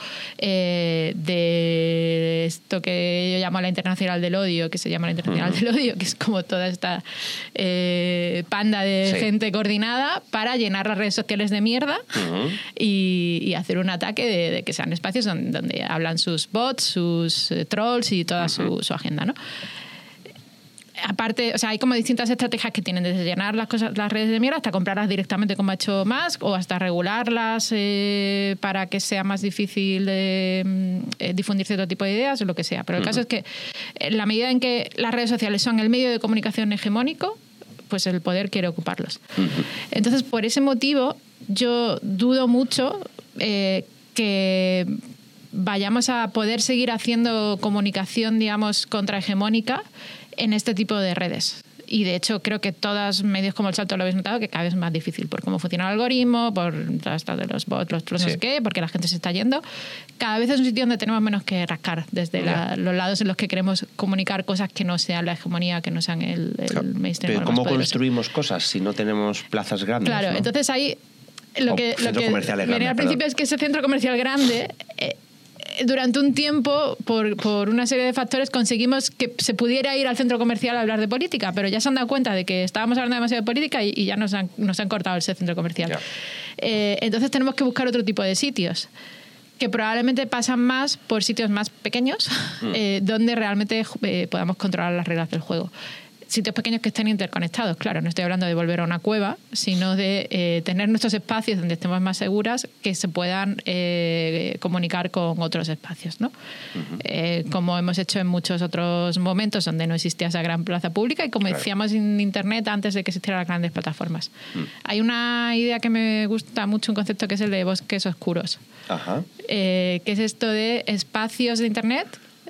de esto que yo llamo la Internacional del Odio, que se llama la Internacional del Odio, que es como toda esta panda de gente coordinada para llenar las redes sociales de mierda y hacer un ataque de que sean espacios donde hablan sus bots, sus trolls y toda su agenda, ¿no? Aparte, o sea, hay como distintas estrategias que tienen, desde llenar las redes de mierda hasta comprarlas directamente como ha hecho Musk, o hasta regularlas para que sea más difícil de difundir cierto tipo de ideas o lo que sea. Pero el caso es que en la medida en que las redes sociales son el medio de comunicación hegemónico, pues el poder quiere ocuparlos. Entonces, por ese motivo, yo dudo mucho que vayamos a poder seguir haciendo comunicación, digamos, contrahegemónica en este tipo de redes. Y de hecho creo que todos medios como El Salto lo habéis notado, que cada vez es más difícil por cómo funciona el algoritmo, por hasta de los bots, los trolls, no sé qué, porque la gente se está yendo. Cada vez es un sitio donde tenemos menos que rascar desde los lados en los que queremos comunicar cosas que no sean la hegemonía, que no sean el mainstream. Pero ¿cómo construimos cosas si no tenemos plazas grandes? Claro, ¿no? Entonces ahí lo que venía al principio es que ese centro comercial grande durante un tiempo, por una serie de factores, conseguimos que se pudiera ir al centro comercial a hablar de política, pero ya se han dado cuenta de que estábamos hablando demasiado de política y ya nos han cortado ese centro comercial. Ya. Entonces tenemos que buscar otro tipo de sitios que probablemente pasan más por sitios más pequeños, donde realmente podamos controlar las reglas del juego. Sitios pequeños que estén interconectados, claro, no estoy hablando de volver a una cueva, sino de tener nuestros espacios donde estemos más seguras que se puedan comunicar con otros espacios, ¿no? Como hemos hecho en muchos otros momentos donde no existía esa gran plaza pública y como decíamos en Internet antes de que existieran las grandes plataformas. Hay una idea que me gusta mucho, un concepto que es el de bosques oscuros. Ajá. Que es esto de espacios de Internet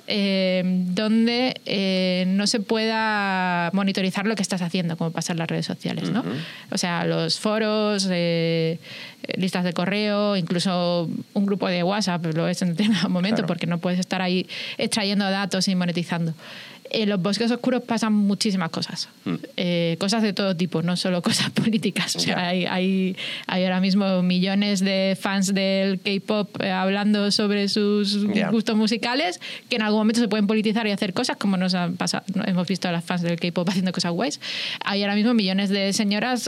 donde no se pueda monitorizar lo que estás haciendo, como pasa en las redes sociales, ¿no? O sea, los foros, listas de correo, incluso un grupo de WhatsApp lo es en determinado momento, porque no puedes estar ahí extrayendo datos y monetizando. En los bosques oscuros pasan muchísimas cosas. Cosas de todo tipo, no solo cosas políticas. O sea, hay ahora mismo millones de fans del K-pop hablando sobre sus gustos musicales que en algún momento se pueden politizar y hacer cosas, como nos han pasado, hemos visto a las fans del K-pop haciendo cosas guays. Hay ahora mismo millones de señoras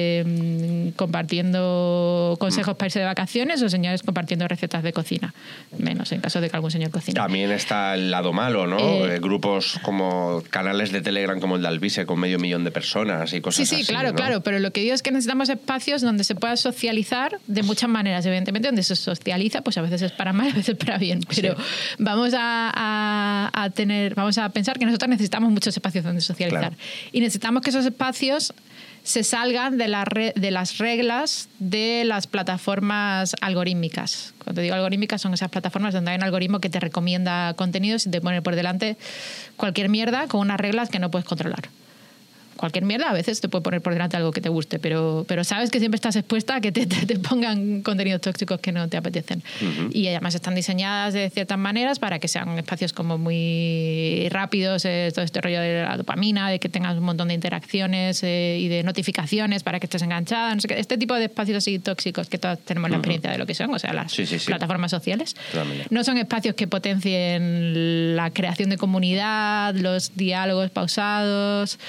compartiendo consejos para irse de vacaciones o señores compartiendo recetas de cocina. Menos en caso de que algún señor cocine. También está el lado malo, ¿no? Grupos como canales de Telegram como el de Alvise con 500.000 de personas y cosas así. Sí, claro, ¿no? claro, pero lo que digo es que necesitamos espacios donde se pueda socializar de muchas maneras. Evidentemente, donde se socializa, pues a veces es para mal, a veces para bien, pero vamos a pensar que nosotros necesitamos muchos espacios donde socializar. Y necesitamos que esos espacios se salgan de las reglas de las plataformas algorítmicas. Cuando digo algorítmicas son esas plataformas donde hay un algoritmo que te recomienda contenidos y te pone por delante cualquier mierda con unas reglas que no puedes controlar. Cualquier mierda a veces te puede poner por delante algo que te guste, pero sabes que siempre estás expuesta a que te pongan contenidos tóxicos que no te apetecen. Y además están diseñadas de ciertas maneras para que sean espacios como muy rápidos, todo este rollo de la dopamina, de que tengas un montón de interacciones y de notificaciones para que estés enganchada, no sé qué. Este tipo de espacios así tóxicos que todos tenemos la experiencia de lo que son, o sea, las plataformas sociales. No son espacios que potencien la creación de comunidad, los diálogos pausados,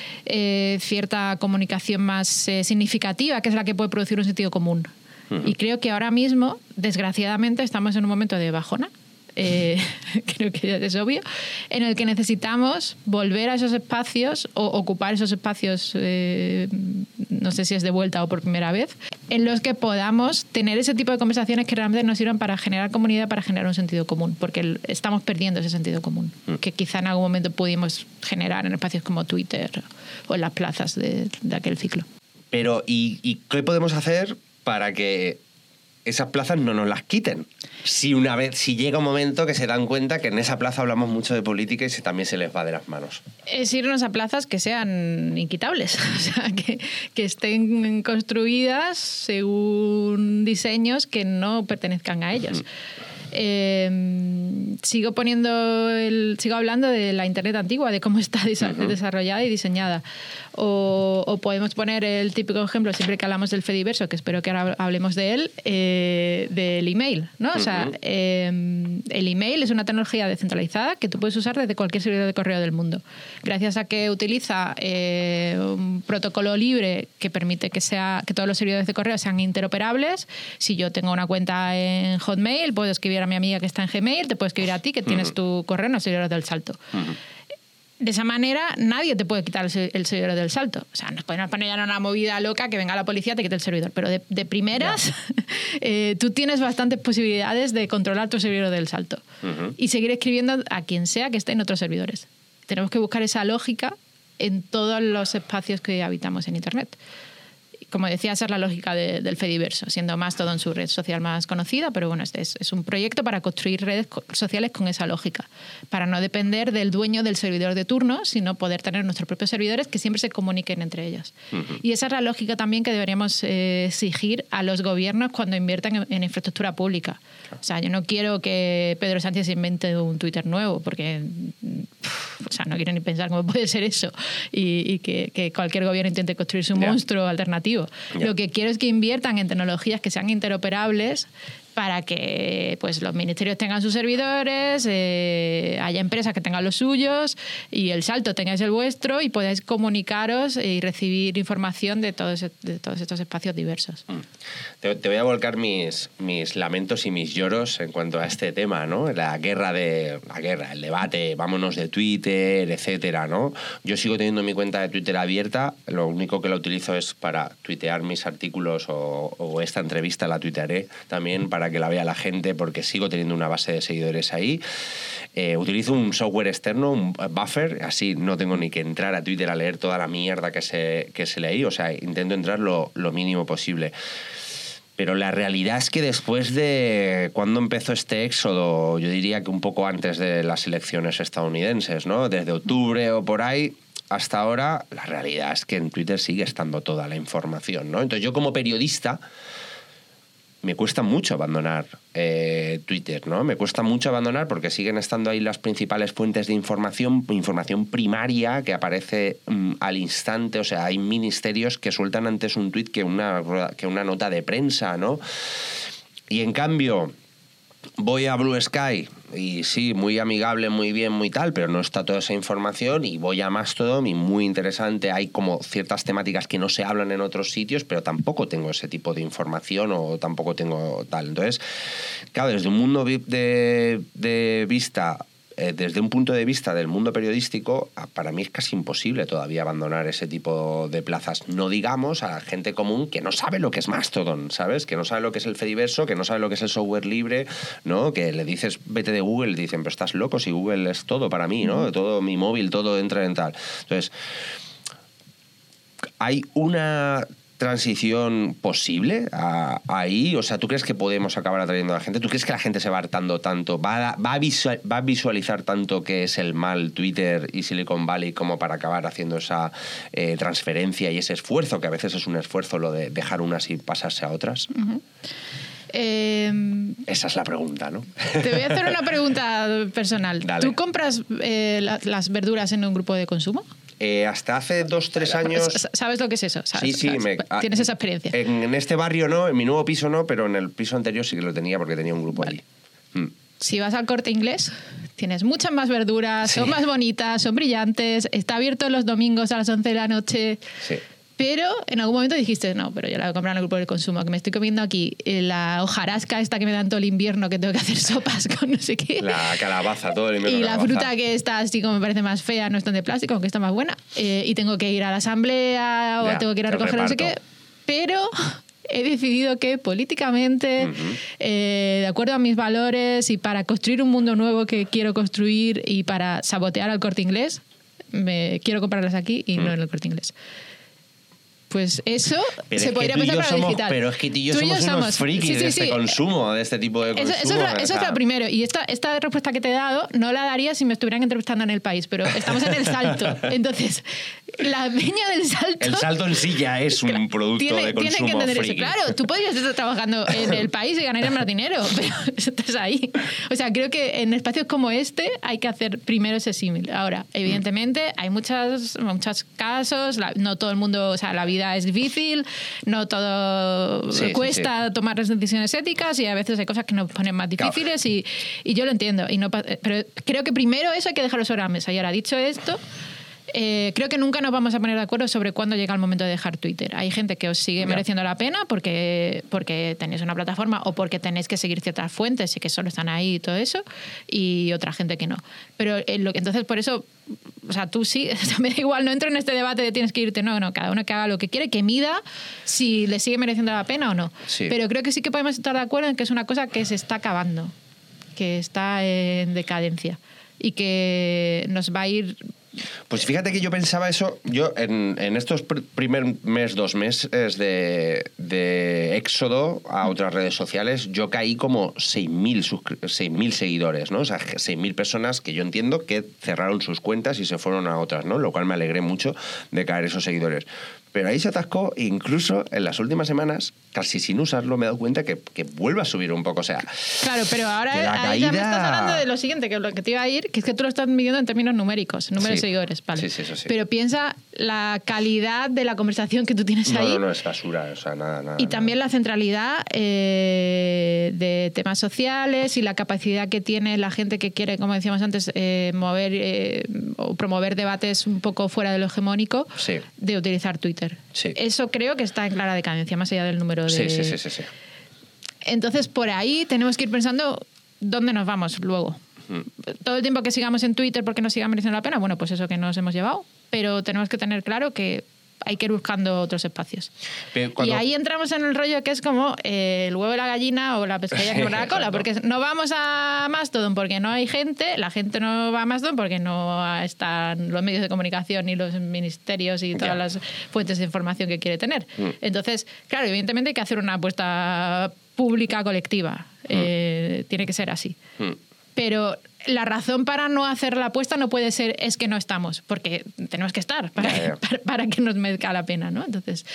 cierta comunicación más significativa, que es la que puede producir un sentido común. Y creo que ahora mismo, desgraciadamente, estamos en un momento de bajona. Creo que ya es obvio, en el que necesitamos volver a esos espacios o ocupar esos espacios, no sé si es de vuelta o por primera vez, en los que podamos tener ese tipo de conversaciones que realmente nos sirvan para generar comunidad, para generar un sentido común, porque estamos perdiendo ese sentido común, que quizá en algún momento pudimos generar en espacios como Twitter o en las plazas de aquel ciclo. Pero, ¿y qué podemos hacer para que esas plazas no nos las quiten? Si llega un momento que se dan cuenta que en esa plaza hablamos mucho de política y también se les va de las manos. Es irnos a plazas que sean inquitables, o sea, que estén construidas según diseños que no pertenezcan a ellos. Sigo hablando de la Internet antigua, de cómo está desarrollada y diseñada. O podemos poner el típico ejemplo, siempre que hablamos del Fediverso, que espero que ahora hablemos de él, del email, ¿no? O sea, el email es una tecnología descentralizada que tú puedes usar desde cualquier servidor de correo del mundo. Gracias a que utiliza un protocolo libre que permite que todos los servidores de correo sean interoperables. Si yo tengo una cuenta en Hotmail, puedo escribir a mi amiga que está en Gmail, te puedo escribir a ti que tienes tu correo en los servidores del Salto. De esa manera, nadie te puede quitar el servidor del Salto. O sea, nos podemos poner ya en una movida loca que venga la policía y te quite el servidor. Pero de primeras, tú tienes bastantes posibilidades de controlar tu servidor del Salto y seguir escribiendo a quien sea que esté en otros servidores. Tenemos que buscar esa lógica en todos los espacios que habitamos en Internet. Como decía, esa es la lógica del Fediverso, siendo Mastodon su red social más conocida, pero bueno, es un proyecto para construir redes sociales con esa lógica, para no depender del dueño del servidor de turno, sino poder tener nuestros propios servidores que siempre se comuniquen entre ellos. Y esa es la lógica también que deberíamos exigir a los gobiernos cuando inviertan en infraestructura pública. O sea, yo no quiero que Pedro Sánchez invente un Twitter nuevo, porque no quiero ni pensar cómo puede ser eso, y que cualquier gobierno intente construir su monstruo alternativo. Lo que quiero es que inviertan en tecnologías que sean interoperables, para que pues los ministerios tengan sus servidores, haya empresas que tengan los suyos y el Salto tengáis el vuestro y podáis comunicaros y recibir información de todos estos espacios diversos. Te voy a volcar mis lamentos y mis lloros en cuanto a este tema, ¿no? El debate, vámonos de Twitter, etcétera, ¿no? Yo sigo teniendo mi cuenta de Twitter abierta, lo único que la utilizo es para tuitear mis artículos o esta entrevista la tuitearé también para que la vea la gente, porque sigo teniendo una base de seguidores ahí. Utilizo un software externo, un Buffer, así no tengo ni que entrar a Twitter a leer toda la mierda que se leí, o sea, intento entrar lo mínimo posible. Pero la realidad es que después de cuando empezó este éxodo, yo diría que un poco antes de las elecciones estadounidenses, ¿no? Desde octubre o por ahí hasta ahora, la realidad es que en Twitter sigue estando toda la información, ¿no? Entonces yo como periodista me cuesta mucho abandonar Twitter, ¿no? Me cuesta mucho abandonar porque siguen estando ahí las principales fuentes de información primaria que aparece al instante. O sea, hay ministerios que sueltan antes un tuit que una nota de prensa, ¿no? Y en cambio voy a Blue Sky y sí, muy amigable, muy bien, muy tal, pero no está toda esa información, y voy a Mastodon y muy interesante, hay como ciertas temáticas que no se hablan en otros sitios, pero tampoco tengo ese tipo de información o tampoco tengo tal. Entonces, claro, desde un mundo de vista... desde un punto de vista del mundo periodístico, para mí es casi imposible todavía abandonar ese tipo de plazas. No digamos a la gente común que no sabe lo que es Mastodon, ¿sabes? Que no sabe lo que es el Fediverso, que no sabe lo que es el software libre, ¿no? Que le dices, vete de Google, y dicen, pero estás loco, si Google es todo para mí, ¿no? Todo mi móvil, todo entra en tal. Entonces, hay una transición posible ahí? O sea, ¿tú crees que podemos acabar atrayendo a la gente? ¿Tú crees que la gente se va hartando tanto? ¿Va a visualizar tanto que es el mal Twitter y Silicon Valley como para acabar haciendo esa transferencia y ese esfuerzo, que a veces es un esfuerzo lo de dejar unas y pasarse a otras? Uh-huh. Esa es la pregunta, ¿no? Te voy a hacer una pregunta personal. Dale. ¿Tú compras las verduras en un grupo de consumo? Hasta hace 2-3 años... ¿Sabes lo que es eso? ¿Sabes? Sí. ¿Tienes esa experiencia? En este barrio no, en mi nuevo piso no, pero en el piso anterior sí que lo tenía porque tenía un grupo allí. Si vas al Corte Inglés, tienes muchas más verduras, son más bonitas, son brillantes, está abierto los domingos a las 11 de la noche... Sí. Pero en algún momento dijiste, no, pero yo la voy a comprar en el grupo del consumo, que me estoy comiendo aquí la hojarasca esta que me dan todo el invierno, que tengo que hacer sopas con no sé qué. La calabaza, todo el invierno. Y la fruta que está así como me parece más fea, no es tan de plástico, aunque está más buena. Y tengo que ir a la asamblea o tengo que ir a recoger no sé qué. Pero he decidido que políticamente, de acuerdo a mis valores y para construir un mundo nuevo que quiero construir y para sabotear al Corte Inglés, quiero comprarlas aquí y no en el Corte Inglés. Pues eso pero se podría pensar para lo digital. Pero es que tú y yo somos unos frikis de este consumo, de este tipo de consumo. Eso es lo primero. Y esta respuesta que te he dado no la daría si me estuvieran entrevistando en El País, pero estamos en El Salto. Entonces, la peña del Salto... El Salto en sí ya es un producto de consumo tiene que entender friki. eso. Claro, tú podrías estar trabajando en El País y ganar más dinero, pero estás ahí. O sea, creo que en espacios como este hay que hacer primero ese símil. Ahora, evidentemente, hay muchos casos, no todo el mundo... O sea, la vida es difícil, no todo cuesta tomar las decisiones éticas y a veces hay cosas que nos ponen más difíciles, claro. y yo lo entiendo. Pero creo que primero eso hay que dejarlo sobre la mesa. Y ahora, dicho esto... creo que nunca nos vamos a poner de acuerdo sobre cuándo llega el momento de dejar Twitter. Hay gente que os sigue mereciendo la pena porque tenéis una plataforma o porque tenéis que seguir ciertas fuentes y que solo están ahí y todo eso, y otra gente que no. Pero entonces por eso, o sea, tú sí, me da igual, no entro en este debate de tienes que irte, no, cada uno que haga lo que quiere, que mida si le sigue mereciendo la pena o no. Sí. Pero creo que sí que podemos estar de acuerdo en que es una cosa que se está acabando, que está en decadencia y que nos va a ir... Pues fíjate que yo pensaba eso, yo en estos primer mes, 2 meses de éxodo a otras redes sociales, yo caí como 6.000 seguidores, ¿no? O sea, 6.000 personas que yo entiendo que cerraron sus cuentas y se fueron a otras, ¿no? Lo cual me alegré mucho de caer esos seguidores. Pero ahí se atascó e incluso en las últimas semanas, casi sin usarlo, me he dado cuenta que vuelve a subir un poco. O sea, claro, pero ahora ahí ya me estás hablando de lo siguiente, que lo que te iba a ir, que es que tú lo estás midiendo en términos numéricos, número de seguidores, ¿vale? Sí, eso sí. Pero piensa la calidad de la conversación que tú tienes ahí. No, es basura, o sea, nada. Y también la centralidad de temas sociales y la capacidad que tiene la gente que quiere, como decíamos antes, mover o promover debates un poco fuera de lo hegemónico, de utilizar Twitter. Sí. Eso creo que está en clara decadencia, más allá del número de... Sí. Entonces, por ahí tenemos que ir pensando dónde nos vamos luego. Todo el tiempo que sigamos en Twitter porque nos siga mereciendo la pena, bueno, pues eso que nos hemos llevado, pero tenemos que tener claro que hay que ir buscando otros espacios. Y ahí entramos en el rollo que es como el huevo de la gallina o la pescadilla que muerde la cola, porque no vamos a Mastodon porque no hay gente, la gente no va a Mastodon porque no están los medios de comunicación ni los ministerios y todas las fuentes de información que quiere tener. Entonces, claro, evidentemente hay que hacer una apuesta pública colectiva. Tiene que ser así. Pero la razón para no hacer la apuesta no puede ser es que no estamos, porque tenemos que estar para que nos merezca la pena, ¿no? Entonces,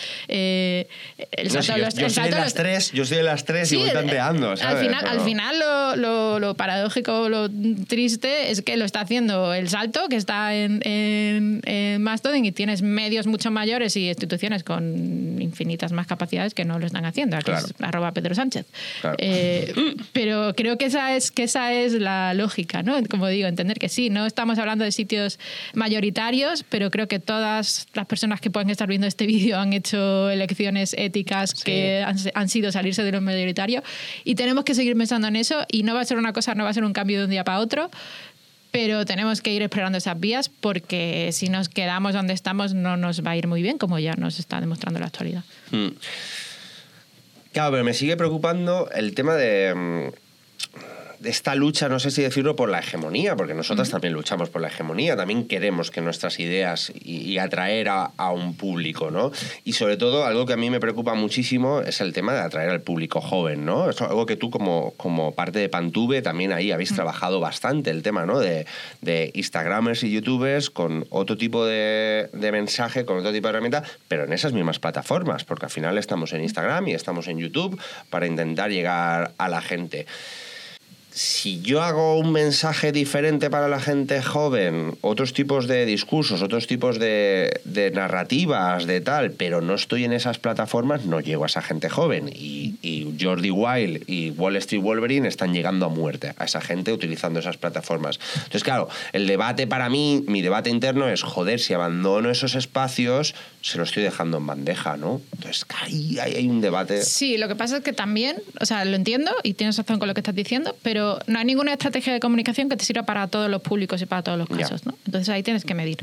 yo soy de las tres y voy tanteando, ¿sabes? Al final lo paradójico, lo triste es que lo está haciendo El Salto, que está en Mastodon, y tienes medios mucho mayores y instituciones con infinitas más capacidades que no lo están haciendo. Aquí es @PedroSánchez. Claro. Pero creo que esa es la lógica, ¿no? Como digo, entender que sí, no estamos hablando de sitios mayoritarios, pero creo que todas las personas que pueden estar viendo este vídeo han hecho elecciones éticas que han sido salirse de lo mayoritario, y tenemos que seguir pensando en eso, y no va a ser una cosa, no va a ser un cambio de un día para otro, pero tenemos que ir explorando esas vías, porque si nos quedamos donde estamos no nos va a ir muy bien, como ya nos está demostrando la actualidad. Claro, pero me sigue preocupando el tema de esta lucha, no sé si decirlo, por la hegemonía, porque nosotras también luchamos por la hegemonía, también queremos que nuestras ideas y atraer a un público, ¿no? Y sobre todo, algo que a mí me preocupa muchísimo es el tema de atraer al público joven, ¿no? Es algo que tú como parte de Pantube también ahí habéis trabajado bastante, el tema, ¿no? De Instagramers y YouTubers con otro tipo de mensaje, con otro tipo de herramienta, pero en esas mismas plataformas, porque al final estamos en Instagram y estamos en YouTube para intentar llegar a la gente. Si yo hago un mensaje diferente para la gente joven, otros tipos de discursos, otros tipos de narrativas, de tal, pero no estoy en esas plataformas, no llego a esa gente joven. Y Jordi Wild y Wall Street Wolverine están llegando a muerte a esa gente utilizando esas plataformas. Entonces, claro, el debate para mí, mi debate interno es, joder, si abandono esos espacios, se lo estoy dejando en bandeja, ¿no? Entonces, ahí hay un debate. Sí, lo que pasa es que también, o sea, lo entiendo y tienes razón con lo que estás diciendo, pero no hay ninguna estrategia de comunicación que te sirva para todos los públicos y para todos los casos, ¿no? Entonces ahí tienes que medir.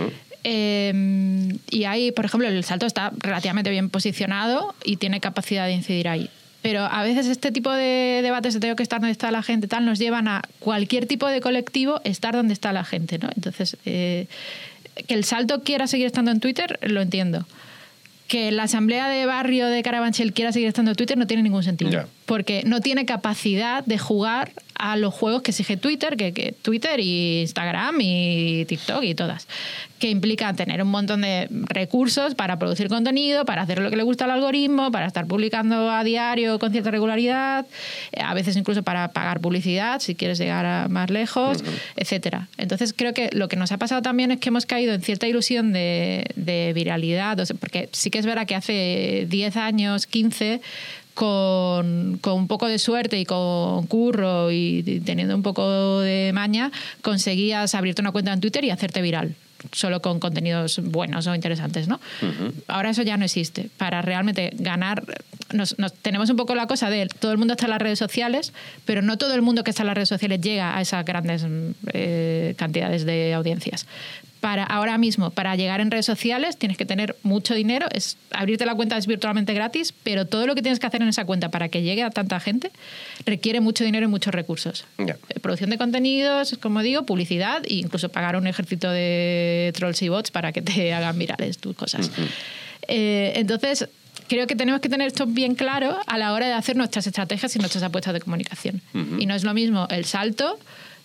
Y ahí, por ejemplo, El Salto está relativamente bien posicionado y tiene capacidad de incidir ahí. Pero a veces este tipo de debates de tengo que estar donde está la gente, tal, nos llevan a cualquier tipo de colectivo estar donde está la gente, ¿no? Entonces, que El Salto quiera seguir estando en Twitter, lo entiendo. Que la asamblea de barrio de Carabanchel quiera seguir estando en Twitter no tiene ningún sentido. Porque no tiene capacidad de jugar a los juegos que exige Twitter, que Twitter y Instagram y TikTok y todas, que implica tener un montón de recursos para producir contenido, para hacer lo que le gusta al algoritmo, para estar publicando a diario con cierta regularidad, a veces incluso para pagar publicidad si quieres llegar a más lejos, etcétera. Entonces creo que lo que nos ha pasado también es que hemos caído en cierta ilusión de viralidad, o sea, porque sí que es verdad que hace 10 años, 15, con un poco de suerte y con curro y teniendo un poco de maña, conseguías abrirte una cuenta en Twitter y hacerte viral, solo con contenidos buenos o interesantes, ¿no? Ahora eso ya no existe. Para realmente ganar, tenemos un poco la cosa de todo el mundo está en las redes sociales, pero no todo el mundo que está en las redes sociales llega a esas grandes cantidades de audiencias. Ahora mismo, para llegar en redes sociales tienes que tener mucho dinero, abrirte la cuenta es virtualmente gratis, pero todo lo que tienes que hacer en esa cuenta para que llegue a tanta gente requiere mucho dinero y muchos recursos. Producción de contenidos, como digo, publicidad e incluso pagar un ejército de trolls y bots para que te hagan virales tus cosas. Entonces, creo que tenemos que tener esto bien claro a la hora de hacer nuestras estrategias y nuestras apuestas de comunicación. Y no es lo mismo El Salto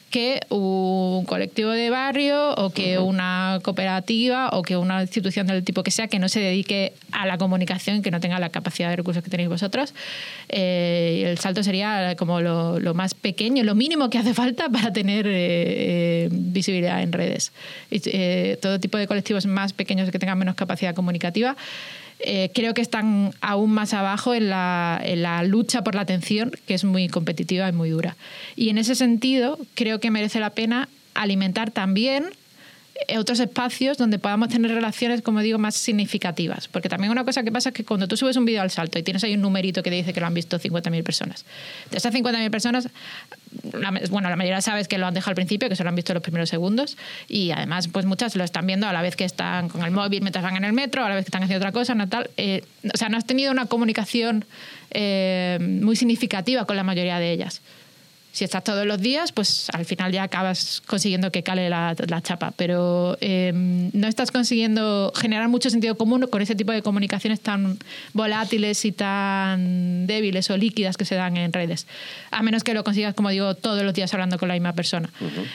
que un colectivo de barrio o que una cooperativa o que una institución del tipo que sea que no se dedique a la comunicación, que no tenga la capacidad de recursos que tenéis vosotros. El salto sería como lo más pequeño, lo mínimo que hace falta para tener visibilidad en redes. Todo tipo de colectivos más pequeños que tengan menos capacidad comunicativa creo que están aún más abajo en la lucha por la atención, que es muy competitiva y muy dura. Y en ese sentido, creo que merece la pena alimentar también otros espacios donde podamos tener relaciones, como digo, más significativas. Porque también una cosa que pasa es que cuando tú subes un vídeo al Salto y tienes ahí un numerito que te dice que lo han visto 50.000 personas, de esas 50.000 personas, la mayoría sabes que lo han dejado al principio, que se lo han visto en los primeros segundos, y además pues muchas lo están viendo a la vez que están con el móvil mientras van en el metro, a la vez que están haciendo otra cosa, no tal. O sea, no has tenido una comunicación muy significativa con la mayoría de ellas. Si estás todos los días, pues al final ya acabas consiguiendo que cale la chapa, pero no estás consiguiendo generar mucho sentido común con ese tipo de comunicaciones tan volátiles y tan débiles o líquidas que se dan en redes, a menos que lo consigas, como digo, todos los días hablando con la misma persona.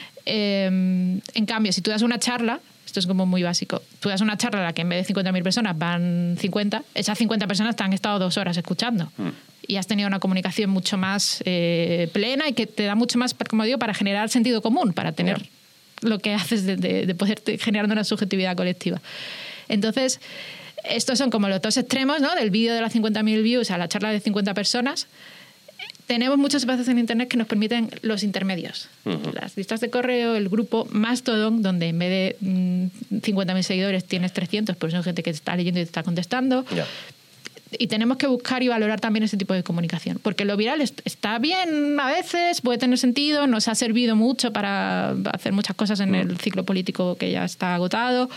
En cambio, si tú das una charla, esto es como muy básico, tú das una charla a la que en vez de 50.000 personas van 50, esas 50 personas te han estado 2 horas escuchando. Y has tenido una comunicación mucho más plena y que te da mucho más, como digo, para generar sentido común, para tener lo que haces de poder generar una subjetividad colectiva. Entonces, estos son como los dos extremos, ¿no? Del vídeo de las 50.000 views a la charla de 50 personas. Tenemos muchos espacios en Internet que nos permiten los intermedios. Las listas de correo, el grupo Mastodon, donde en vez de 50.000 seguidores tienes 300, pero son gente que te está leyendo y te está contestando. Y tenemos que buscar y valorar también ese tipo de comunicación. Porque lo viral está bien a veces, puede tener sentido, nos ha servido mucho para hacer muchas cosas en el ciclo político que ya está agotado,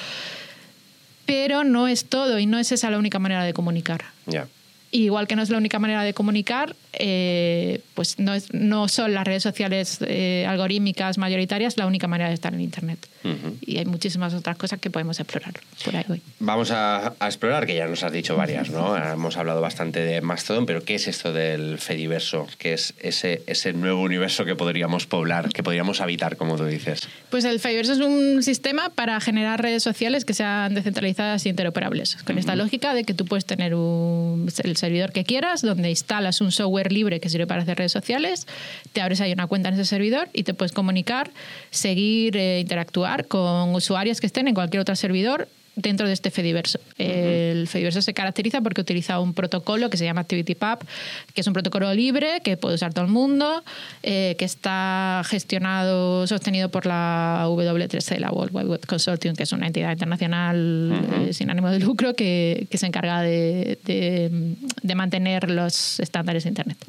pero no es todo y no es esa la única manera de comunicar. Igual que no es la única manera de comunicar, pues no son las redes sociales algorítmicas mayoritarias la única manera de estar en Internet. Y hay muchísimas otras cosas que podemos explorar por ahí hoy. Vamos a explorar, que ya nos has dicho varias, ¿no? Hemos hablado bastante de Mastodon, pero ¿qué es esto del Fediverso? ¿Qué es ese nuevo universo que podríamos poblar, que podríamos habitar, como tú dices? Pues el Fediverso es un sistema para generar redes sociales que sean descentralizadas e interoperables, con esta lógica de que tú puedes tener el servidor que quieras, donde instalas un software libre que sirve para hacer redes sociales, te abres ahí una cuenta en ese servidor y te puedes comunicar, seguir, interactuar con usuarios que estén en cualquier otro servidor dentro de este Fediverso. El Fediverso se caracteriza porque utiliza un protocolo que se llama ActivityPub, que es un protocolo libre que puede usar todo el mundo, que está sostenido por la W3C, la World Wide Web Consortium, que es una entidad internacional sin ánimo de lucro que se encarga de mantener los estándares de Internet.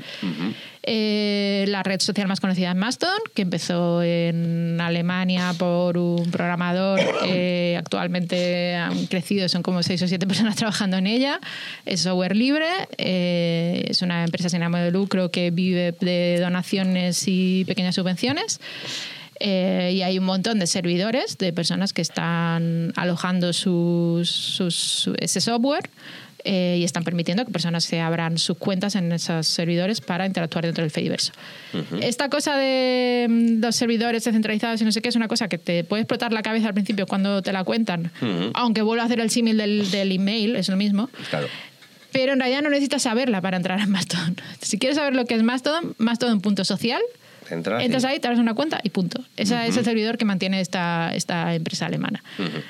La red social más conocida es Mastodon, que empezó en Alemania por un programador. Actualmente han crecido, son como 6 o 7 personas trabajando en ella. Es software libre, es una empresa sin ánimo de lucro que vive de donaciones y pequeñas subvenciones. Y hay un montón de servidores de personas que están alojando ese software. Y están permitiendo que personas se abran sus cuentas en esos servidores para interactuar dentro del Fediverso. Esta cosa de los servidores descentralizados y no sé qué es una cosa que te puede explotar la cabeza al principio cuando te la cuentan, aunque vuelvo a hacer el símil del email, es lo mismo. Claro. Pero en realidad no necesitas saberla para entrar en Mastodon. Si quieres saber lo que es Mastodon, Mastodon.social. Entras ahí, te abres una cuenta y punto. Ese es el servidor que mantiene esta empresa alemana.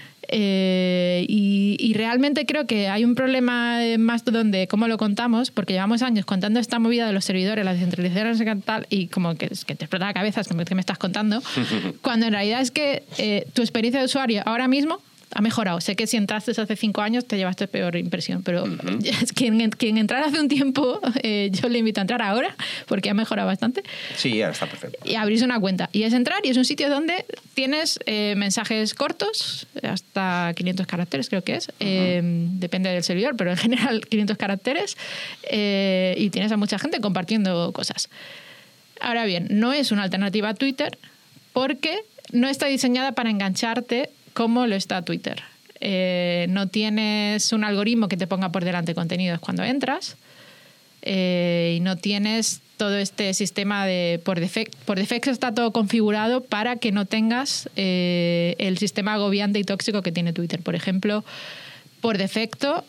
Y realmente creo que hay un problema en Mastodon de cómo lo contamos, porque llevamos años contando esta movida de los servidores, la descentralización tal, y como que te explota la cabeza, es como que me estás contando, cuando en realidad es que tu experiencia de usuario ahora mismo ha mejorado. Sé que si entraste hace 5 años te llevaste peor impresión, pero quien entrara hace un tiempo, yo le invito a entrar ahora porque ha mejorado bastante. Sí, ya está perfecto. Y abrirse una cuenta. Y es entrar y es un sitio donde tienes mensajes cortos, hasta 500 caracteres creo que es. Depende del servidor, pero en general 500 caracteres. Y tienes a mucha gente compartiendo cosas. Ahora bien, no es una alternativa a Twitter porque no está diseñada para engancharte como lo está Twitter. No tienes un algoritmo que te ponga por delante contenidos cuando entras y no tienes todo este sistema de por defecto está todo configurado para que no tengas el sistema agobiante y tóxico que tiene Twitter. Por ejemplo, por defecto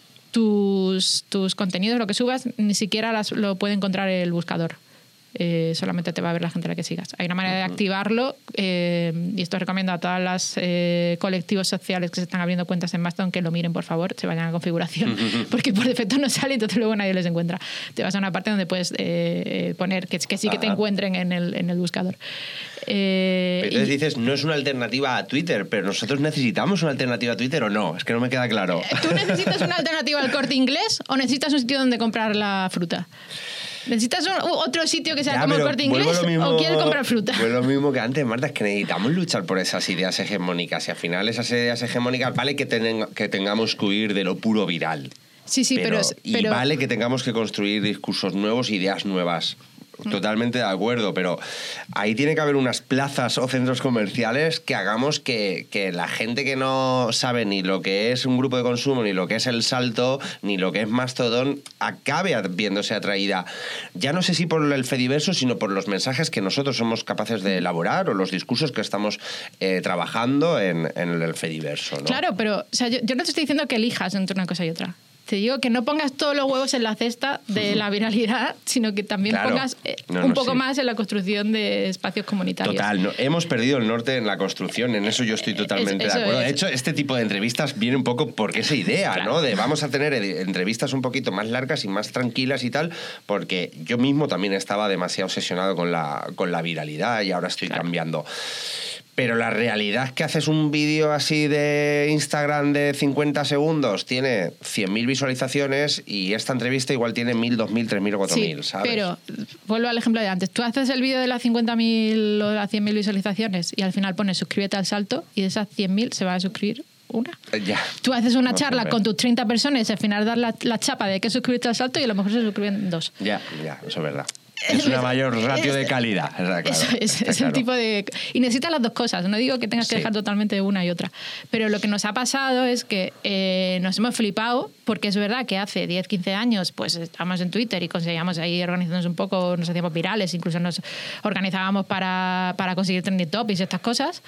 tus contenidos, lo que subas, ni siquiera lo puede encontrar el buscador. Solamente te va a ver la gente a la que sigas. Hay una manera de activarlo, y esto recomiendo a todas las colectivos sociales que se están abriendo cuentas en Mastodon que lo miren, por favor, se vayan a configuración, porque por defecto no sale, entonces luego nadie les encuentra. Te vas a una parte donde puedes poner que sí que te encuentren en el buscador. Pero entonces dices, no es una alternativa a Twitter, pero nosotros necesitamos una alternativa a Twitter, ¿o no? Es que no me queda claro. ¿Tú necesitas una alternativa al Corte Inglés o necesitas un sitio donde comprar la fruta? ¿Necesitas otro sitio que sea como el Corte Inglés o quieres comprar fruta? Pues lo mismo que antes, Marta, es que necesitamos luchar por esas ideas hegemónicas. Y al final esas ideas hegemónicas vale que tengamos que huir de lo puro viral. Sí, pero vale que tengamos que construir discursos nuevos, ideas nuevas. Totalmente de acuerdo, pero ahí tiene que haber unas plazas o centros comerciales que hagamos que la gente que no sabe ni lo que es un grupo de consumo, ni lo que es El Salto, ni lo que es Mastodon, acabe viéndose atraída. Ya no sé si por el Fediverso, sino por los mensajes que nosotros somos capaces de elaborar o los discursos que estamos trabajando en el Fediverso, ¿no? Claro, pero o sea, yo no te estoy diciendo que elijas entre una cosa y otra. Te digo que no pongas todos los huevos en la cesta de la viralidad, sino que también pongas un poco más en la construcción de espacios comunitarios. Total, hemos perdido el norte en la construcción, en eso yo estoy totalmente de acuerdo. De hecho, este tipo de entrevistas viene un poco porque esa idea, claro, ¿no? De vamos a tener entrevistas un poquito más largas y más tranquilas y tal, porque yo mismo también estaba demasiado obsesionado con la viralidad y ahora estoy cambiando. Pero la realidad es que haces un vídeo así de Instagram de 50 segundos, tiene 100.000 visualizaciones y esta entrevista igual tiene 1.000, 2.000, 3.000 o 4.000, ¿sabes? Pero vuelvo al ejemplo de antes. Tú haces el vídeo de las 50.000 o de las 100.000 visualizaciones y al final pones suscríbete al Salto y de esas 100.000 se va a suscribir una. Ya. Tú haces una charla con tus 30 personas y al final das la chapa de que suscribirte al Salto y a lo mejor se suscriben 2. Ya, eso es verdad. Es una mayor ratio de calidad. Claro, es el tipo de... Y necesitas las dos cosas. No digo que tengas que dejar totalmente de una y otra. Pero lo que nos ha pasado es que nos hemos flipado, porque es verdad que hace 10, 15 años pues estábamos en Twitter y conseguíamos ahí organizarnos un poco, nos hacíamos virales, incluso nos organizábamos para conseguir trending topics y estas cosas.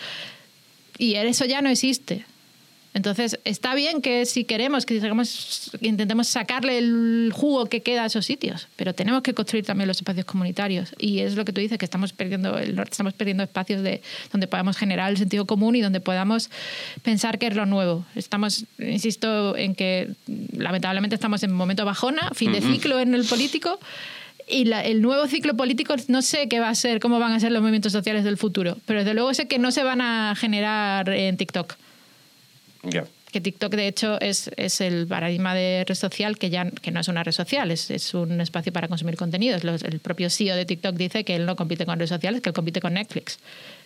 Y eso ya no existe. Entonces, está bien que si queremos que intentemos sacarle el jugo que queda a esos sitios, pero tenemos que construir también los espacios comunitarios. Y es lo que tú dices, que estamos perdiendo espacios donde podamos generar el sentido común y donde podamos pensar qué es lo nuevo. Insisto en que lamentablemente estamos en un momento bajona, fin de ciclo en el político. Y el nuevo ciclo político no sé qué va a ser, cómo van a ser los movimientos sociales del futuro, pero desde luego sé que no se van a generar en TikTok. Yeah. Que TikTok, de hecho, es el paradigma de red social que no es una red social, es un espacio para consumir contenidos. El propio CEO de TikTok dice que él no compite con redes sociales, que él compite con Netflix.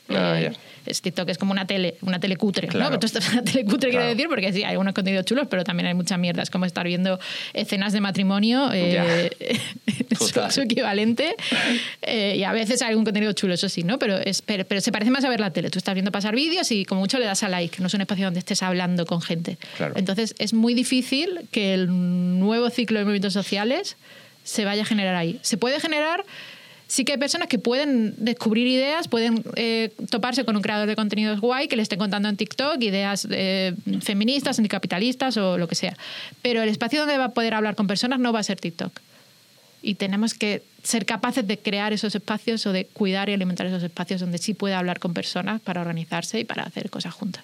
TikTok es como una tele cutre, claro. ¿No? Entonces, una tele cutre quiere decir, porque sí, hay algunos contenidos chulos, pero también hay mucha mierda. Es como estar viendo escenas de matrimonio, su equivalente, y a veces hay algún contenido chulo, eso sí, ¿no? Pero se parece más a ver la tele. Tú estás viendo pasar vídeos y como mucho le das a like, no es un espacio donde estés hablando con gente. Claro. Entonces, es muy difícil que el nuevo ciclo de movimientos sociales se vaya a generar ahí. Se puede generar... Sí que hay personas que pueden descubrir ideas, pueden toparse con un creador de contenidos guay que le esté contando en TikTok ideas feministas, anticapitalistas o lo que sea. Pero el espacio donde va a poder hablar con personas no va a ser TikTok. Y tenemos que ser capaces de crear esos espacios o de cuidar y alimentar esos espacios donde sí pueda hablar con personas para organizarse y para hacer cosas juntas.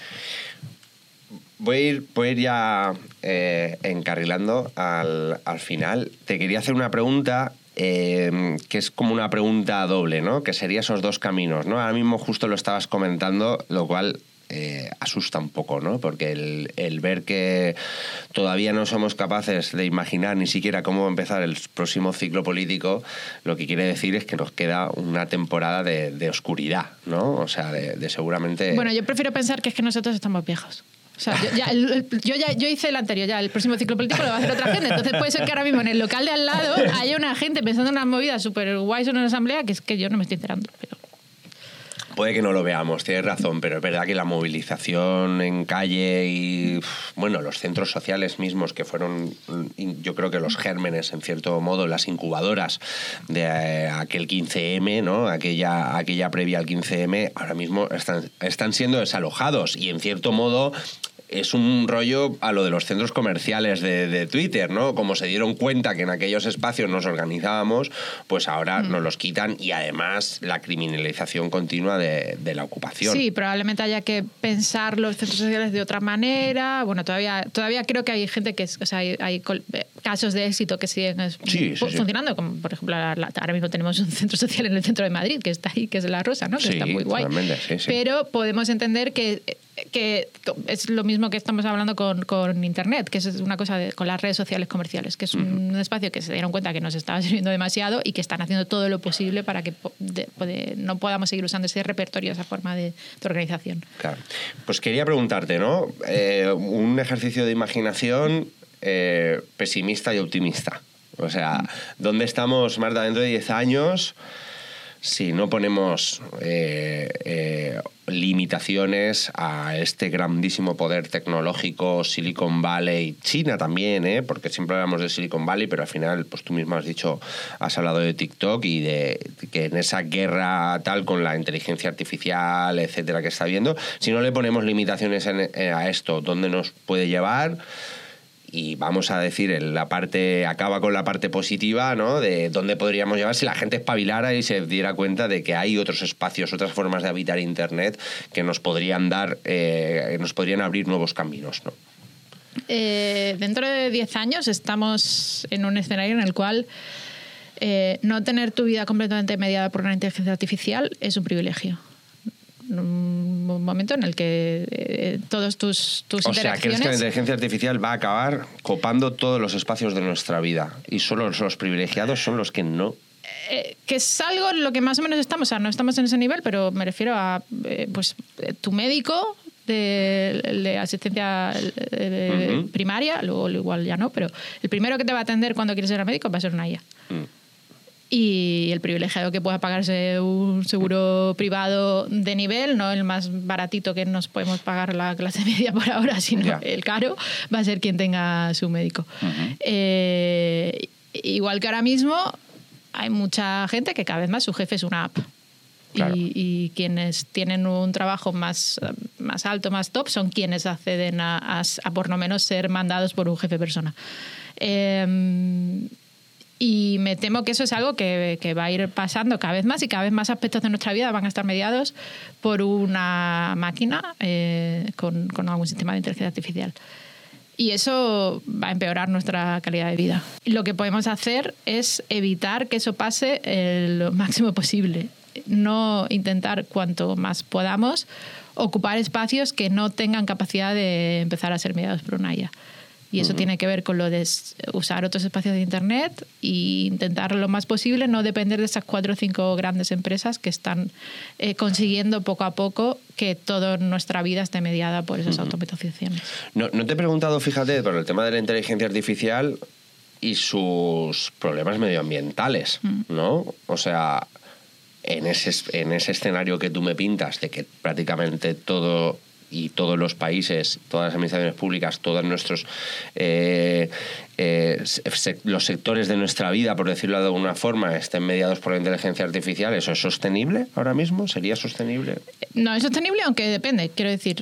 Voy a ir ya encarrilando al final. Te quería hacer una pregunta... que es como una pregunta doble, ¿no? Que sería esos dos caminos, ¿no? Ahora mismo justo lo estabas comentando, lo cual asusta un poco, ¿no? Porque el ver que todavía no somos capaces de imaginar ni siquiera cómo va a empezar el próximo ciclo político, lo que quiere decir es que nos queda una temporada de oscuridad, ¿no? O sea, de seguramente... Bueno, yo prefiero pensar que es que nosotros estamos viejos. O sea, yo hice el anterior, ya el próximo ciclo político lo va a hacer otra gente. Entonces puede ser que ahora mismo en el local de al lado haya una gente pensando en unas movidas súper guays en una asamblea que es que yo no me estoy enterando. Pero... Puede que no lo veamos, tienes razón, pero es verdad que la movilización en calle y, bueno, los centros sociales mismos, que fueron, yo creo que los gérmenes, en cierto modo, las incubadoras de aquel 15M, ¿no? Aquella previa al 15M, ahora mismo están siendo desalojados y, en cierto modo, es un rollo a lo de los centros comerciales de Twitter, ¿no? Como se dieron cuenta que en aquellos espacios nos organizábamos, pues ahora nos los quitan, y además la criminalización continua de la ocupación. Sí, probablemente haya que pensar los centros sociales de otra manera. Bueno, todavía creo que hay gente que hay casos de éxito que siguen funcionando, como por ejemplo ahora mismo tenemos un centro social en el centro de Madrid que está ahí, que es La Rosa, ¿no? Que está muy guay. Sí. Pero podemos entender que es lo mismo que estamos hablando con Internet, que es una cosa con las redes sociales comerciales, que es un espacio que se dieron cuenta que nos estaba sirviendo demasiado y que están haciendo todo lo posible para que no podamos seguir usando ese repertorio, esa forma de organización. Claro. Pues quería preguntarte, ¿no? Un ejercicio de imaginación pesimista y optimista. O sea, ¿dónde estamos, Marta, dentro de 10 años? Si no ponemos limitaciones a este grandísimo poder tecnológico, Silicon Valley, China también, porque siempre hablamos de Silicon Valley, pero al final, pues tú mismo has hablado de TikTok y de que en esa guerra tal con la inteligencia artificial, etcétera, que está habiendo, si no le ponemos limitaciones a esto, ¿dónde nos puede llevar? Y vamos a decir, acaba con la parte positiva, ¿no? De dónde podríamos llevar si la gente espabilara y se diera cuenta de que hay otros espacios, otras formas de habitar Internet que nos podrían abrir nuevos caminos, ¿no? Dentro de 10 años estamos en un escenario en el cual no tener tu vida completamente mediada por una inteligencia artificial es un privilegio. Un momento en el que todos tus interacciones... O sea, ¿crees que la inteligencia artificial va a acabar copando todos los espacios de nuestra vida y solo los privilegiados son los que no? Que es algo en lo que más o menos estamos, o sea, no estamos en ese nivel, pero me refiero a tu médico de asistencia primaria, luego igual ya no, pero el primero que te va a atender cuando quieres ir al médico va a ser una IA. Y el privilegiado que pueda pagarse un seguro privado de nivel, no el más baratito que nos podemos pagar la clase media por ahora, sino el caro, va a ser quien tenga su médico. Igual que ahora mismo hay mucha gente que cada vez más su jefe es una app. Claro. Y quienes tienen un trabajo más alto, más top, son quienes acceden a por lo menos ser mandados por un jefe persona. Y me temo que eso es algo que va a ir pasando cada vez más, y cada vez más aspectos de nuestra vida van a estar mediados por una máquina con algún sistema de inteligencia artificial. Y eso va a empeorar nuestra calidad de vida. Y lo que podemos hacer es evitar que eso pase lo máximo posible. No intentar, cuanto más podamos, ocupar espacios que no tengan capacidad de empezar a ser mediados por una IA. Y eso tiene que ver con lo de usar otros espacios de Internet e intentar lo más posible no depender de esas 4 o 5 grandes empresas que están consiguiendo poco a poco que toda nuestra vida esté mediada por esas automatizaciones. No te he preguntado, fíjate, por el tema de la inteligencia artificial y sus problemas medioambientales, ¿no? O sea, en ese escenario que tú me pintas de que prácticamente todo... y todos los países, todas las administraciones públicas, todos nuestros los sectores de nuestra vida, por decirlo de alguna forma, estén mediados por la inteligencia artificial, ¿eso es sostenible ahora mismo? ¿Sería sostenible? No es sostenible, aunque depende. Quiero decir,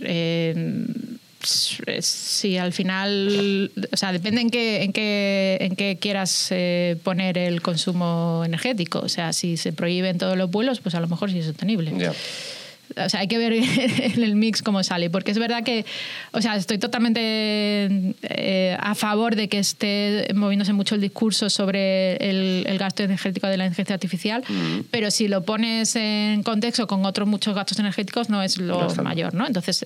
si al final, o sea, depende en qué quieras poner el consumo energético. O sea, si se prohíben todos los vuelos, pues a lo mejor sí es sostenible. Yeah. O sea, hay que ver en el mix cómo sale, porque es verdad que, o sea, estoy totalmente a favor de que esté moviéndose mucho el discurso sobre el gasto energético de la inteligencia artificial, pero si lo pones en contexto con otros muchos gastos energéticos no es lo mayor, ¿no? Entonces,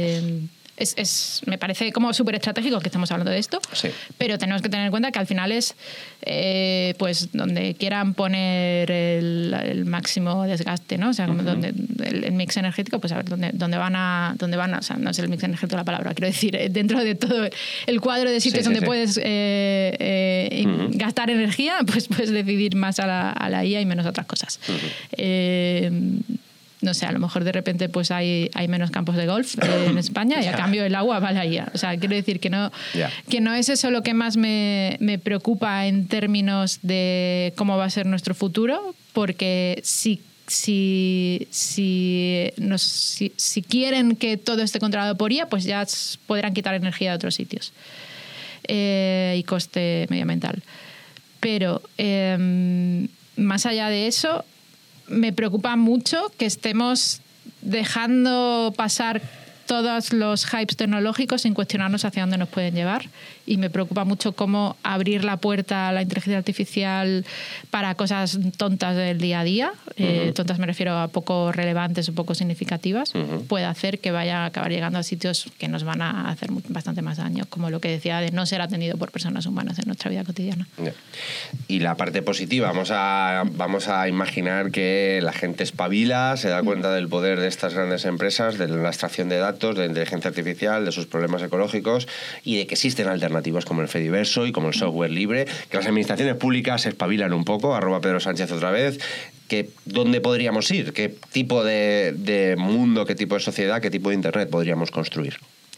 me parece como súper estratégico que estamos hablando de esto, sí. Pero tenemos que tener en cuenta que al final es pues donde quieran poner el máximo desgaste, ¿no? O sea, donde el mix energético, pues a ver dónde van a, o sea, no es el mix energético la palabra, quiero decir, dentro de todo el cuadro de sitios donde puedes gastar energía, pues puedes decidir más a la IA y menos a otras cosas. no sé, a lo mejor de repente pues hay menos campos de golf en España y a cambio el agua vale ahí. O sea, quiero decir que no es eso lo que más me preocupa en términos de cómo va a ser nuestro futuro, porque si quieren que todo esté controlado por IA, pues ya podrán quitar energía de otros sitios y coste medioambiental. Pero más allá de eso, me preocupa mucho que estemos dejando pasar todos los hypes tecnológicos sin cuestionarnos hacia dónde nos pueden llevar, y me preocupa mucho cómo abrir la puerta a la inteligencia artificial para cosas tontas del día a día, tontas me refiero a poco relevantes o poco significativas, puede hacer que vaya a acabar llegando a sitios que nos van a hacer bastante más daño, como lo que decía de no ser atendido por personas humanas en nuestra vida cotidiana. Y la parte positiva, vamos a imaginar que la gente espabila, se da cuenta del poder de estas grandes empresas, de la extracción de datos, de la inteligencia artificial, de sus problemas ecológicos, y de que existen alternativas como el Fediverso y como el software libre, que las administraciones públicas se espabilan un poco, @Pedro Sánchez otra vez, que ¿dónde podríamos ir? ¿Qué tipo de mundo, qué tipo de sociedad, qué tipo de Internet podríamos construir?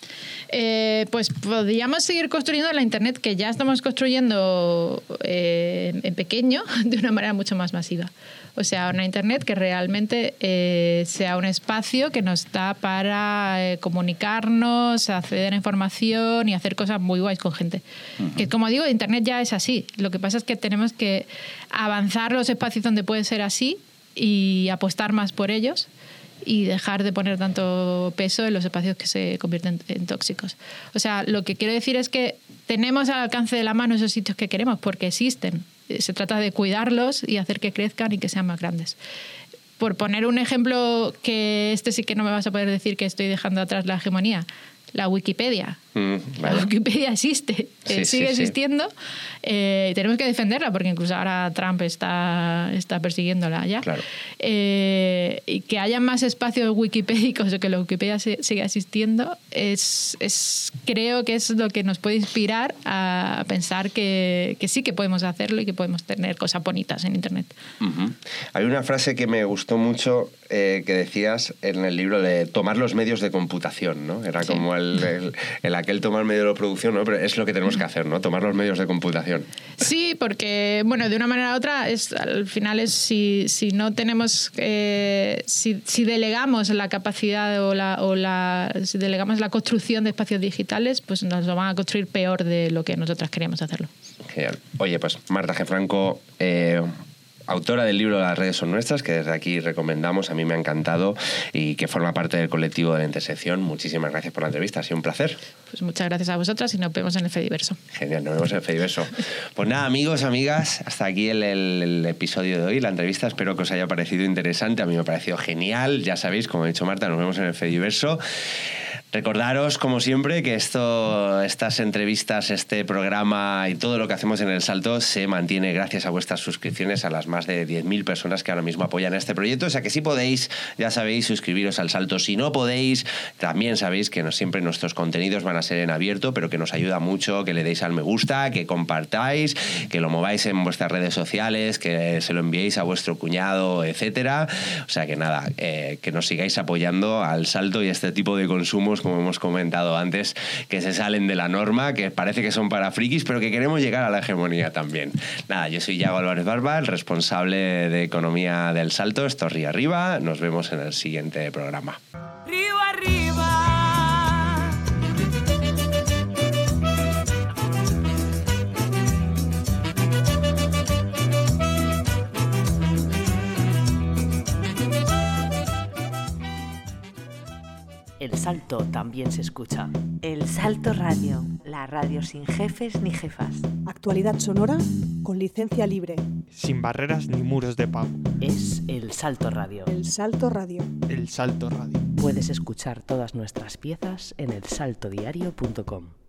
Pues podríamos seguir construyendo la Internet que ya estamos construyendo en pequeño, de una manera mucho más masiva. O sea, una Internet que realmente sea un espacio que nos da para comunicarnos, acceder a información y hacer cosas muy guays con gente. Que, como digo, Internet ya es así. Lo que pasa es que tenemos que avanzar los espacios donde puede ser así y apostar más por ellos, y dejar de poner tanto peso en los espacios que se convierten en tóxicos. O sea, lo que quiero decir es que tenemos al alcance de la mano esos sitios que queremos porque existen. Se trata de cuidarlos y hacer que crezcan y que sean más grandes. Por poner un ejemplo, que sí que no me vas a poder decir que estoy dejando atrás la hegemonía, la Wikipedia. Vale. La Wikipedia existe, sigue existiendo. Tenemos que defenderla porque incluso ahora Trump está persiguiéndola ya. Claro. Y que haya más espacios wikipédicos o que la Wikipedia siga existiendo creo que es lo que nos puede inspirar a pensar que sí que podemos hacerlo y que podemos tener cosas bonitas en Internet. Hay una frase que me gustó mucho que decías en el libro de tomar los medios de computación, ¿no? Era como aquel tomar medio de producción, ¿no? Pero es lo que tenemos que hacer, ¿no? Tomar los medios de computación. Sí, porque, bueno, de una manera u otra, al final es si no tenemos, si delegamos la capacidad si delegamos la construcción de espacios digitales, pues nos lo van a construir peor de lo que nosotras queríamos hacerlo. Genial. Oye, pues Marta G. Franco, autora del libro Las redes son nuestras, que desde aquí recomendamos, a mí me ha encantado, y que forma parte del colectivo de La Intersección. Muchísimas gracias por la entrevista, ha sido un placer. Pues muchas gracias a vosotras y nos vemos en el Fediverso. Genial, nos vemos en el Fediverso. Pues nada, amigos, amigas, hasta aquí el episodio de hoy, la entrevista. Espero que os haya parecido interesante, a mí me ha parecido genial. Ya sabéis, como ha dicho Marta, nos vemos en el Fediverso. Recordaros, como siempre, que estas entrevistas, este programa y todo lo que hacemos en El Salto se mantiene gracias a vuestras suscripciones, a las más de 10.000 personas que ahora mismo apoyan este proyecto. O sea que si podéis, ya sabéis, suscribiros al Salto. Si no podéis, también sabéis que siempre nuestros contenidos van a ser en abierto, pero que nos ayuda mucho que le deis al me gusta, que compartáis, que lo mováis en vuestras redes sociales, que se lo enviéis a vuestro cuñado, etcétera. O sea que nada, que nos sigáis apoyando al Salto y este tipo de consumos, como hemos comentado antes, que se salen de la norma, que parece que son para frikis, pero que queremos llegar a la hegemonía también. Nada, yo soy Yago Álvarez Barba, el responsable de economía del Salto. Esto es Río Arriba. Nos vemos en el siguiente programa. Río arriba. El Salto también se escucha. El Salto Radio, la radio sin jefes ni jefas. Actualidad sonora con licencia libre. Sin barreras ni muros de pago. Es El Salto Radio. El Salto Radio. El Salto Radio. Puedes escuchar todas nuestras piezas en elsaltodiario.com.